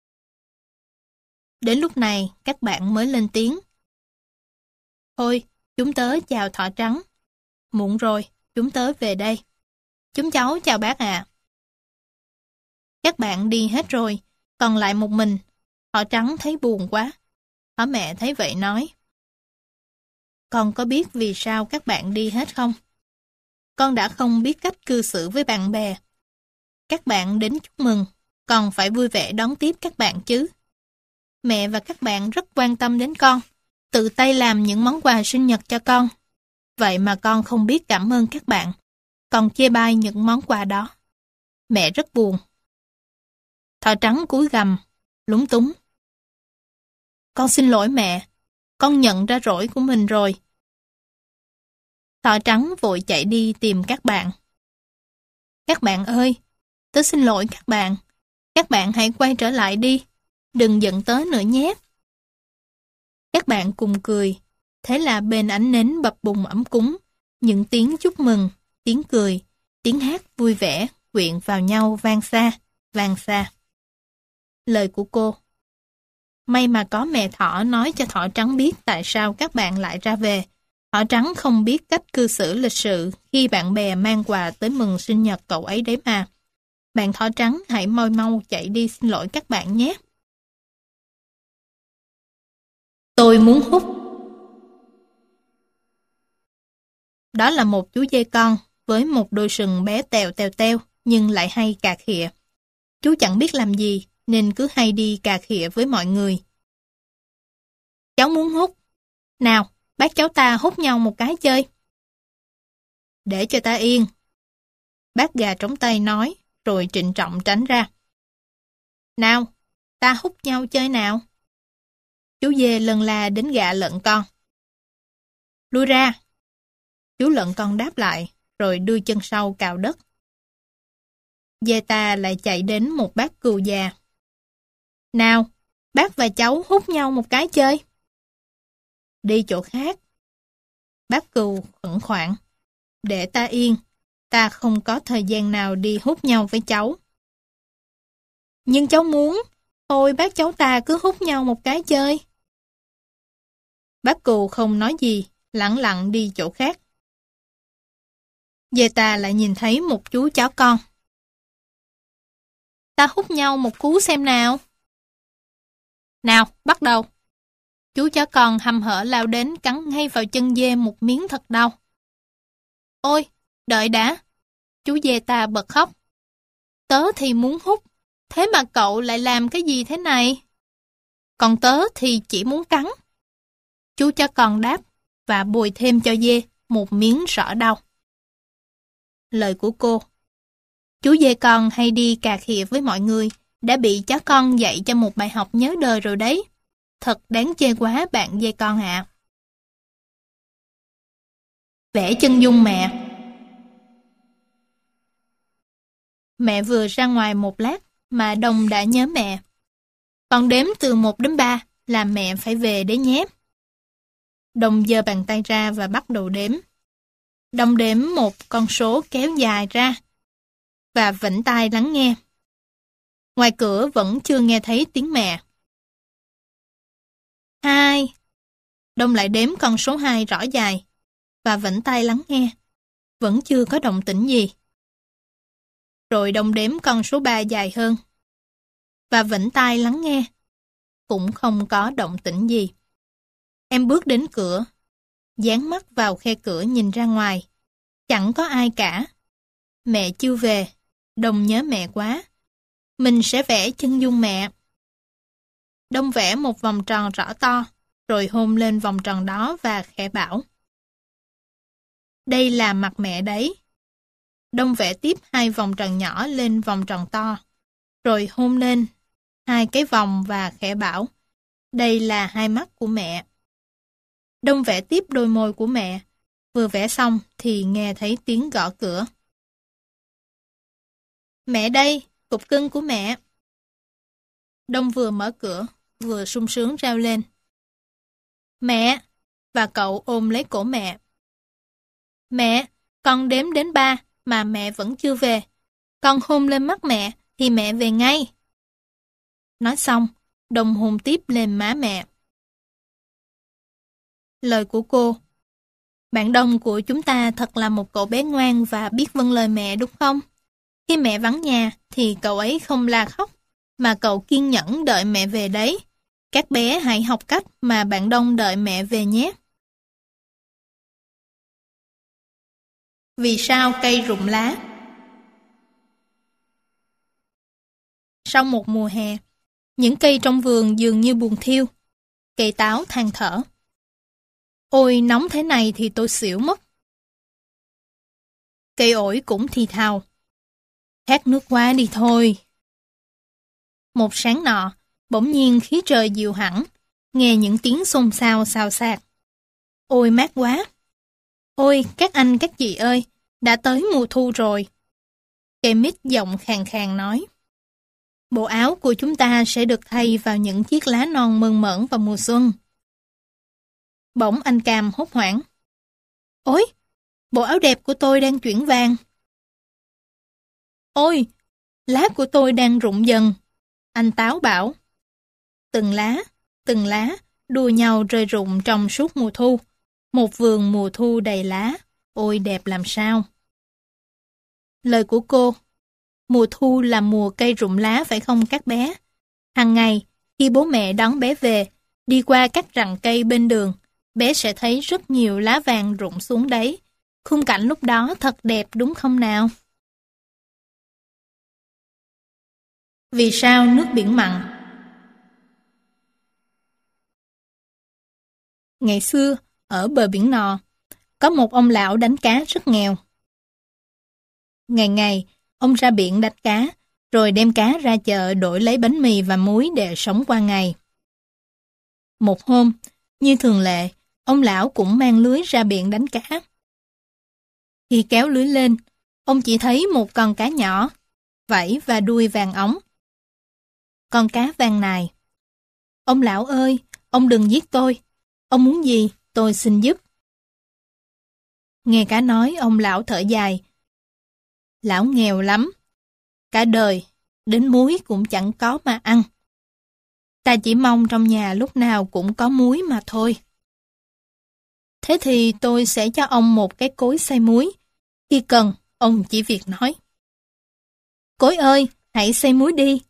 Đến lúc này, các bạn mới lên tiếng. Thôi, chúng tớ chào thỏ trắng. Muộn rồi, chúng tớ về đây. Chúng cháu chào bác ạ. Các bạn đi hết rồi, còn lại một mình. Thỏ trắng thấy buồn quá. Thỏ mẹ thấy vậy nói. Con có biết vì sao các bạn đi hết không? Con đã không biết cách cư xử với bạn bè. Các bạn đến chúc mừng, còn phải vui vẻ đón tiếp các bạn chứ. Mẹ và các bạn rất quan tâm đến con, tự tay làm những món quà sinh nhật cho con. Vậy mà con không biết cảm ơn các bạn, còn chê bai những món quà đó. Mẹ rất buồn. Thỏ trắng cúi gằm, lúng túng. Con xin lỗi mẹ, con nhận ra lỗi của mình rồi. Thỏ trắng vội chạy đi tìm các bạn. Các bạn ơi, tớ xin lỗi các bạn. Các bạn hãy quay trở lại đi, đừng giận tớ nữa nhé. Các bạn cùng cười. Thế là bên ánh nến bập bùng ấm cúng, những tiếng chúc mừng, tiếng cười, tiếng hát vui vẻ quyện vào nhau vang xa, vang xa. Lời của cô. May mà có mẹ thỏ nói cho thỏ trắng biết tại sao các bạn lại ra về. Thỏ trắng không biết cách cư xử lịch sự khi bạn bè mang quà tới mừng sinh nhật cậu ấy đấy mà. Bạn thỏ trắng hãy mau mau chạy đi xin lỗi các bạn nhé. Tôi muốn hút. Đó là một chú dê con với một đôi sừng bé tèo tèo teo nhưng lại hay cà khịa. Chú chẳng biết làm gì nên cứ hay đi cà khịa với mọi người. Cháu muốn hút. Nào, bác cháu ta hút nhau một cái chơi. Để cho ta yên. Bác gà trống tay nói rồi trịnh trọng tránh ra. Nào, ta hút nhau chơi nào. Chú dê lân la đến gạ lợn con. Lui ra. Chú lợn con đáp lại, rồi đưa chân sau cào đất. Dê ta lại chạy đến một bác cừu già. Nào, bác và cháu hút nhau một cái chơi. Đi chỗ khác. Bác cừu khẩn khoản. Để ta yên, ta không có thời gian nào đi hút nhau với cháu. Nhưng cháu muốn, thôi bác cháu ta cứ hút nhau một cái chơi. Bác cừu không nói gì, lẳng lặng đi chỗ khác. Dê ta lại nhìn thấy một chú chó con. ta hút nhau một cú xem nào. Nào, bắt đầu. Chú chó con hăm hở lao đến cắn ngay vào chân dê một miếng thật đau. Ôi, đợi đã. Chú dê ta bật khóc. Tớ thì muốn hút, thế mà cậu lại làm cái gì thế này? Còn tớ thì chỉ muốn cắn. Chú chó con đáp và bồi thêm cho dê một miếng rõ đau. Lời của cô. Chú dê con hay đi cà khịa với mọi người, đã bị chó con dạy cho một bài học nhớ đời rồi đấy. Thật đáng chê quá bạn dê con ạ. Vẽ chân dung mẹ. Mẹ vừa ra ngoài một lát mà Đông đã nhớ mẹ. Con đếm từ 1 đến 3 là mẹ phải về đấy nhé. Đông giơ bàn tay ra và bắt đầu đếm. Đông đếm một con số kéo dài ra và vĩnh tai lắng nghe. Ngoài cửa vẫn chưa nghe thấy tiếng mẹ. 2. Đông lại đếm con số 2 rõ dài và vĩnh tai lắng nghe. Vẫn chưa có động tĩnh gì. Rồi Đông đếm con số 3 dài hơn và vĩnh tai lắng nghe. Cũng không có động tĩnh gì. Em bước đến cửa, dán mắt vào khe cửa nhìn ra ngoài. Chẳng có ai cả. Mẹ chưa về. Đông nhớ mẹ quá. Mình sẽ vẽ chân dung mẹ. Đông vẽ một vòng tròn rõ to, rồi hôn lên vòng tròn đó và khẽ bảo. Đây là mặt mẹ đấy. Đông vẽ tiếp 2 vòng tròn nhỏ lên vòng tròn to, rồi hôn lên 2 cái vòng và khẽ bảo. Đây là 2 mắt của mẹ. Đông vẽ tiếp đôi môi của mẹ. Vừa vẽ xong thì nghe thấy tiếng gõ cửa. Mẹ đây, cục cưng của mẹ. Đông vừa mở cửa, vừa sung sướng reo lên. Mẹ! Và cậu ôm lấy cổ mẹ. Mẹ, con đếm đến 3 mà mẹ vẫn chưa về. Con hôn lên mắt mẹ thì mẹ về ngay. Nói xong, Đông hôn tiếp lên má mẹ. Lời của cô. Bạn Đông của chúng ta thật là một cậu bé ngoan và biết vâng lời mẹ đúng không? Khi mẹ vắng nhà thì cậu ấy không la khóc, mà cậu kiên nhẫn đợi mẹ về đấy. Các bé hãy học cách mà bạn Đông đợi mẹ về nhé. Vì sao cây rụng lá? Sau một mùa hè, những cây trong vườn dường như buồn thiêu. Cây táo than thở. Ôi, nóng thế này thì tôi xỉu mất. Cây ổi cũng thì thào. Khát nước quá đi thôi. Một sáng nọ, bỗng nhiên khí trời dịu hẳn, nghe những tiếng xôn xao xào xạc. Ôi mát quá. Ôi các anh các chị ơi, đã tới mùa thu rồi. Cây mít giọng khàn khàn nói. Bộ áo của chúng ta sẽ được thay vào những chiếc lá non mơn mởn vào mùa xuân. Bỗng anh Cam hốt hoảng. Ôi, bộ áo đẹp của tôi đang chuyển vàng. Ôi, lá của tôi đang rụng dần. Anh Táo bảo. Từng lá, đua nhau rơi rụng trong suốt mùa thu. Một vườn mùa thu đầy lá. Ôi đẹp làm sao. Lời của cô. Mùa thu là mùa cây rụng lá phải không các bé? Hằng ngày, khi bố mẹ đón bé về, đi qua các rặng cây bên đường, bé sẽ thấy rất nhiều lá vàng rụng xuống đấy. Khung cảnh lúc đó thật đẹp đúng không nào? Vì sao nước biển mặn? Ngày xưa, ở bờ biển nọ, có một ông lão đánh cá rất nghèo. Ngày ngày, ông ra biển đánh cá, rồi đem cá ra chợ đổi lấy bánh mì và muối để sống qua ngày. Một hôm, như thường lệ, ông lão cũng mang lưới ra biển đánh cá. Khi kéo lưới lên, ông chỉ thấy một con cá nhỏ, vảy và đuôi vàng óng. Con cá vàng này. Ông lão ơi, ông đừng giết tôi. Ông muốn gì, tôi xin giúp. Nghe cá nói, ông lão thở dài. Lão nghèo lắm. Cả đời, đến muối cũng chẳng có mà ăn. Ta chỉ mong trong nhà lúc nào cũng có muối mà thôi. Thế thì tôi sẽ cho ông một cái cối xay muối. Khi cần, ông chỉ việc nói. Cối ơi, hãy xay muối đi.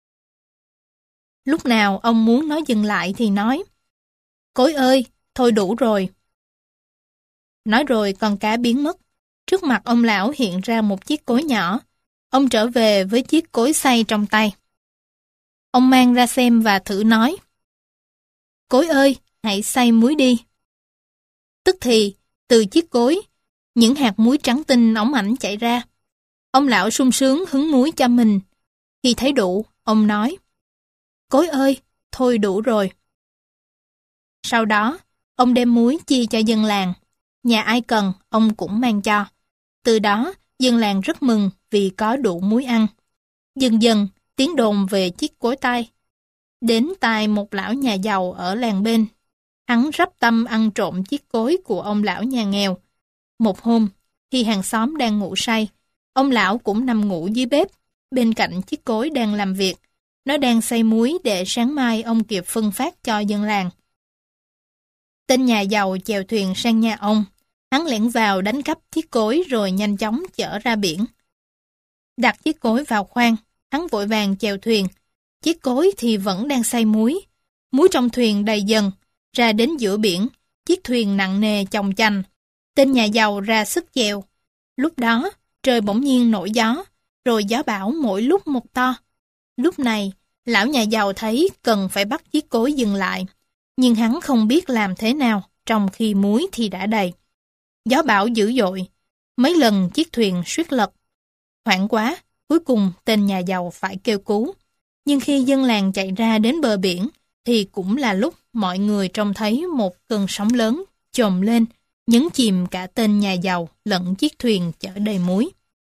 Lúc nào ông muốn nó dừng lại thì nói, cối ơi, thôi đủ rồi. Nói rồi con cá biến mất. Trước mặt ông lão hiện ra một chiếc cối nhỏ. Ông trở về với chiếc cối xay trong tay. Ông mang ra xem và thử nói, cối ơi, hãy xay muối đi. Tức thì, từ chiếc cối, những hạt muối trắng tinh óng ánh chảy ra. Ông lão sung sướng hứng muối cho mình. Khi thấy đủ, ông nói, cối ơi, thôi đủ rồi. Sau đó, ông đem muối chia cho dân làng. Nhà ai cần, ông cũng mang cho. Từ đó, dân làng rất mừng vì có đủ muối ăn. Dần dần, tiếng đồn về chiếc cối tay đến tai một lão nhà giàu ở làng bên. Hắn rắp tâm ăn trộm chiếc cối của ông lão nhà nghèo. Một hôm, khi hàng xóm đang ngủ say, ông lão cũng nằm ngủ dưới bếp, bên cạnh chiếc cối đang làm việc. Nó đang xay muối để sáng mai ông kịp phân phát cho dân làng. Tên nhà giàu chèo thuyền sang nhà ông. Hắn lẻn vào đánh cắp chiếc cối rồi nhanh chóng chở ra biển. Đặt chiếc cối vào khoang, hắn vội vàng chèo thuyền. Chiếc cối thì vẫn đang xay muối. Muối trong thuyền đầy dần. Ra đến giữa biển, chiếc thuyền nặng nề chồng chành. Tên nhà giàu ra sức chèo. Lúc đó, trời bỗng nhiên nổi gió, rồi gió bão mỗi lúc một to. Lúc này, lão nhà giàu thấy cần phải bắt chiếc cối dừng lại. Nhưng hắn không biết làm thế nào, trong khi muối thì đã đầy. Gió bão dữ dội, mấy lần chiếc thuyền suýt lật. Hoảng quá, cuối cùng tên nhà giàu phải kêu cứu. Nhưng khi dân làng chạy ra đến bờ biển, thì cũng là lúc mọi người trông thấy một cơn sóng lớn chồm lên, nhấn chìm cả tên nhà giàu lẫn chiếc thuyền chở đầy muối.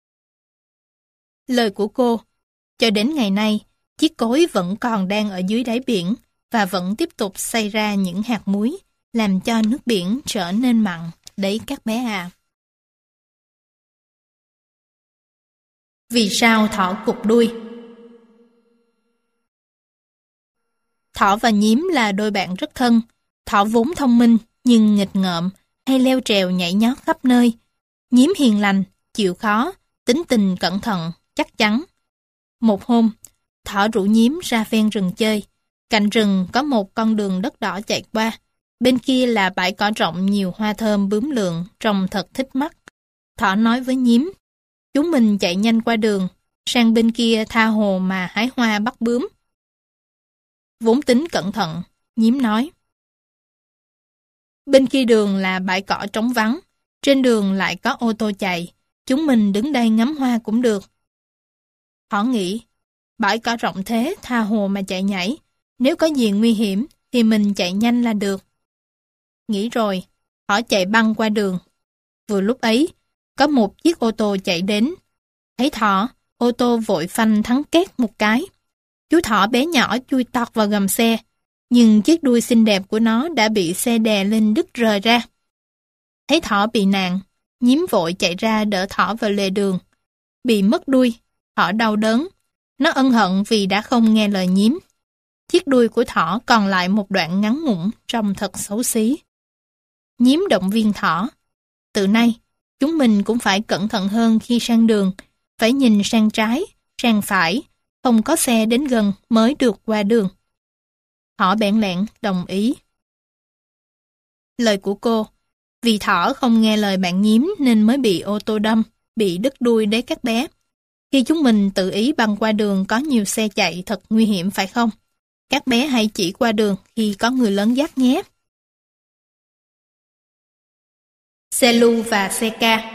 Lời của cô, cho đến ngày nay, chiếc cối vẫn còn đang ở dưới đáy biển và vẫn tiếp tục xay ra những hạt muối, làm cho nước biển trở nên mặn, đấy các bé à. Vì sao thỏ cụp đuôi? Thỏ và nhím là đôi bạn rất thân. Thỏ vốn thông minh nhưng nghịch ngợm, hay leo trèo nhảy nhót khắp nơi. Nhím hiền lành, chịu khó, tính tình cẩn thận, chắc chắn. Một hôm, thỏ rủ nhím ra ven rừng chơi. Cạnh rừng có một con đường đất đỏ chạy qua. Bên kia là bãi cỏ rộng nhiều hoa thơm bướm lượn, trông thật thích mắt. Thỏ nói với nhím, chúng mình chạy nhanh qua đường, sang bên kia tha hồ mà hái hoa bắt bướm. Vốn tính cẩn thận, nhím nói, bên kia đường là bãi cỏ trống vắng, trên đường lại có ô tô chạy, chúng mình đứng đây ngắm hoa cũng được. Thỏ nghĩ, bãi cỏ rộng thế tha hồ mà chạy nhảy, nếu có gì nguy hiểm thì mình chạy nhanh là được. Nghĩ rồi, thỏ chạy băng qua đường. Vừa lúc ấy, có một chiếc ô tô chạy đến. Thấy thỏ, ô tô vội phanh thắng két một cái. Chú thỏ bé nhỏ chui tọt vào gầm xe, nhưng chiếc đuôi xinh đẹp của nó đã bị xe đè lên đứt rời ra. Thấy thỏ bị nạn, nhím vội chạy ra đỡ thỏ vào lề đường. Bị mất đuôi, thỏ đau đớn. Nó ân hận vì đã không nghe lời nhím. Chiếc đuôi của thỏ còn lại một đoạn ngắn ngủn, trông thật xấu xí. Nhím động viên thỏ. Từ nay, chúng mình cũng phải cẩn thận hơn khi sang đường, phải nhìn sang trái, sang phải, không có xe đến gần mới được qua đường. Thỏ bẽn lẽn đồng ý. Lời của cô, vì thỏ không nghe lời bạn nhím nên mới bị ô tô đâm, bị đứt đuôi đấy các bé. Khi chúng mình tự ý băng qua đường có nhiều xe chạy thật nguy hiểm phải không? Các bé hãy chỉ qua đường khi có người lớn dắt nhé. Xe lu và xe ca.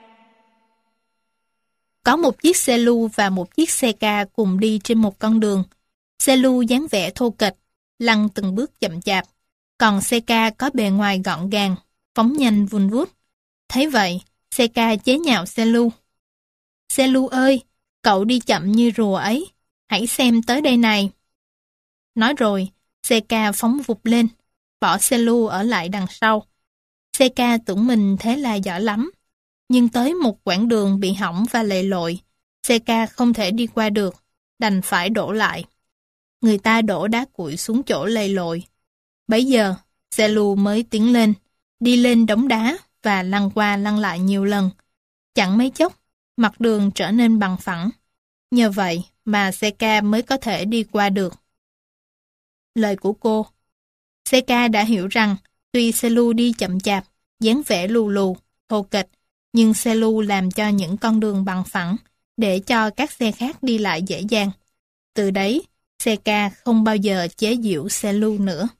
Có một chiếc xe lu và một chiếc xe ca cùng đi trên một con đường. Xe lu dáng vẻ thô kệch, lăn từng bước chậm chạp, còn xe ca có bề ngoài gọn gàng, phóng nhanh vun vút. Thấy vậy, xe ca chế nhạo xe lu. Xe lu ơi, cậu đi chậm như rùa ấy, hãy xem tới đây này. Nói rồi, xe ca phóng vụt lên, bỏ xe lu ở lại đằng sau. Xe ca tưởng mình thế là giỏi lắm. Nhưng tới một quãng đường bị hỏng và lầy lội, xe ca không thể đi qua được, đành phải đổ lại. Người ta đổ đá cuội xuống chỗ lầy lội. Bấy giờ, xe lu mới tiến lên, đi lên đống đá và lăn qua lăn lại nhiều lần. Chẳng mấy chốc, mặt đường trở nên bằng phẳng. Nhờ vậy mà xe ca mới có thể đi qua được. Lời của cô. Xe ca đã hiểu rằng tuy xe lu đi chậm chạp, dáng vẻ lù lù, thô kệch, nhưng xe lu làm cho những con đường bằng phẳng để cho các xe khác đi lại dễ dàng. Từ đấy, xe ca không bao giờ chế giễu xe lu nữa.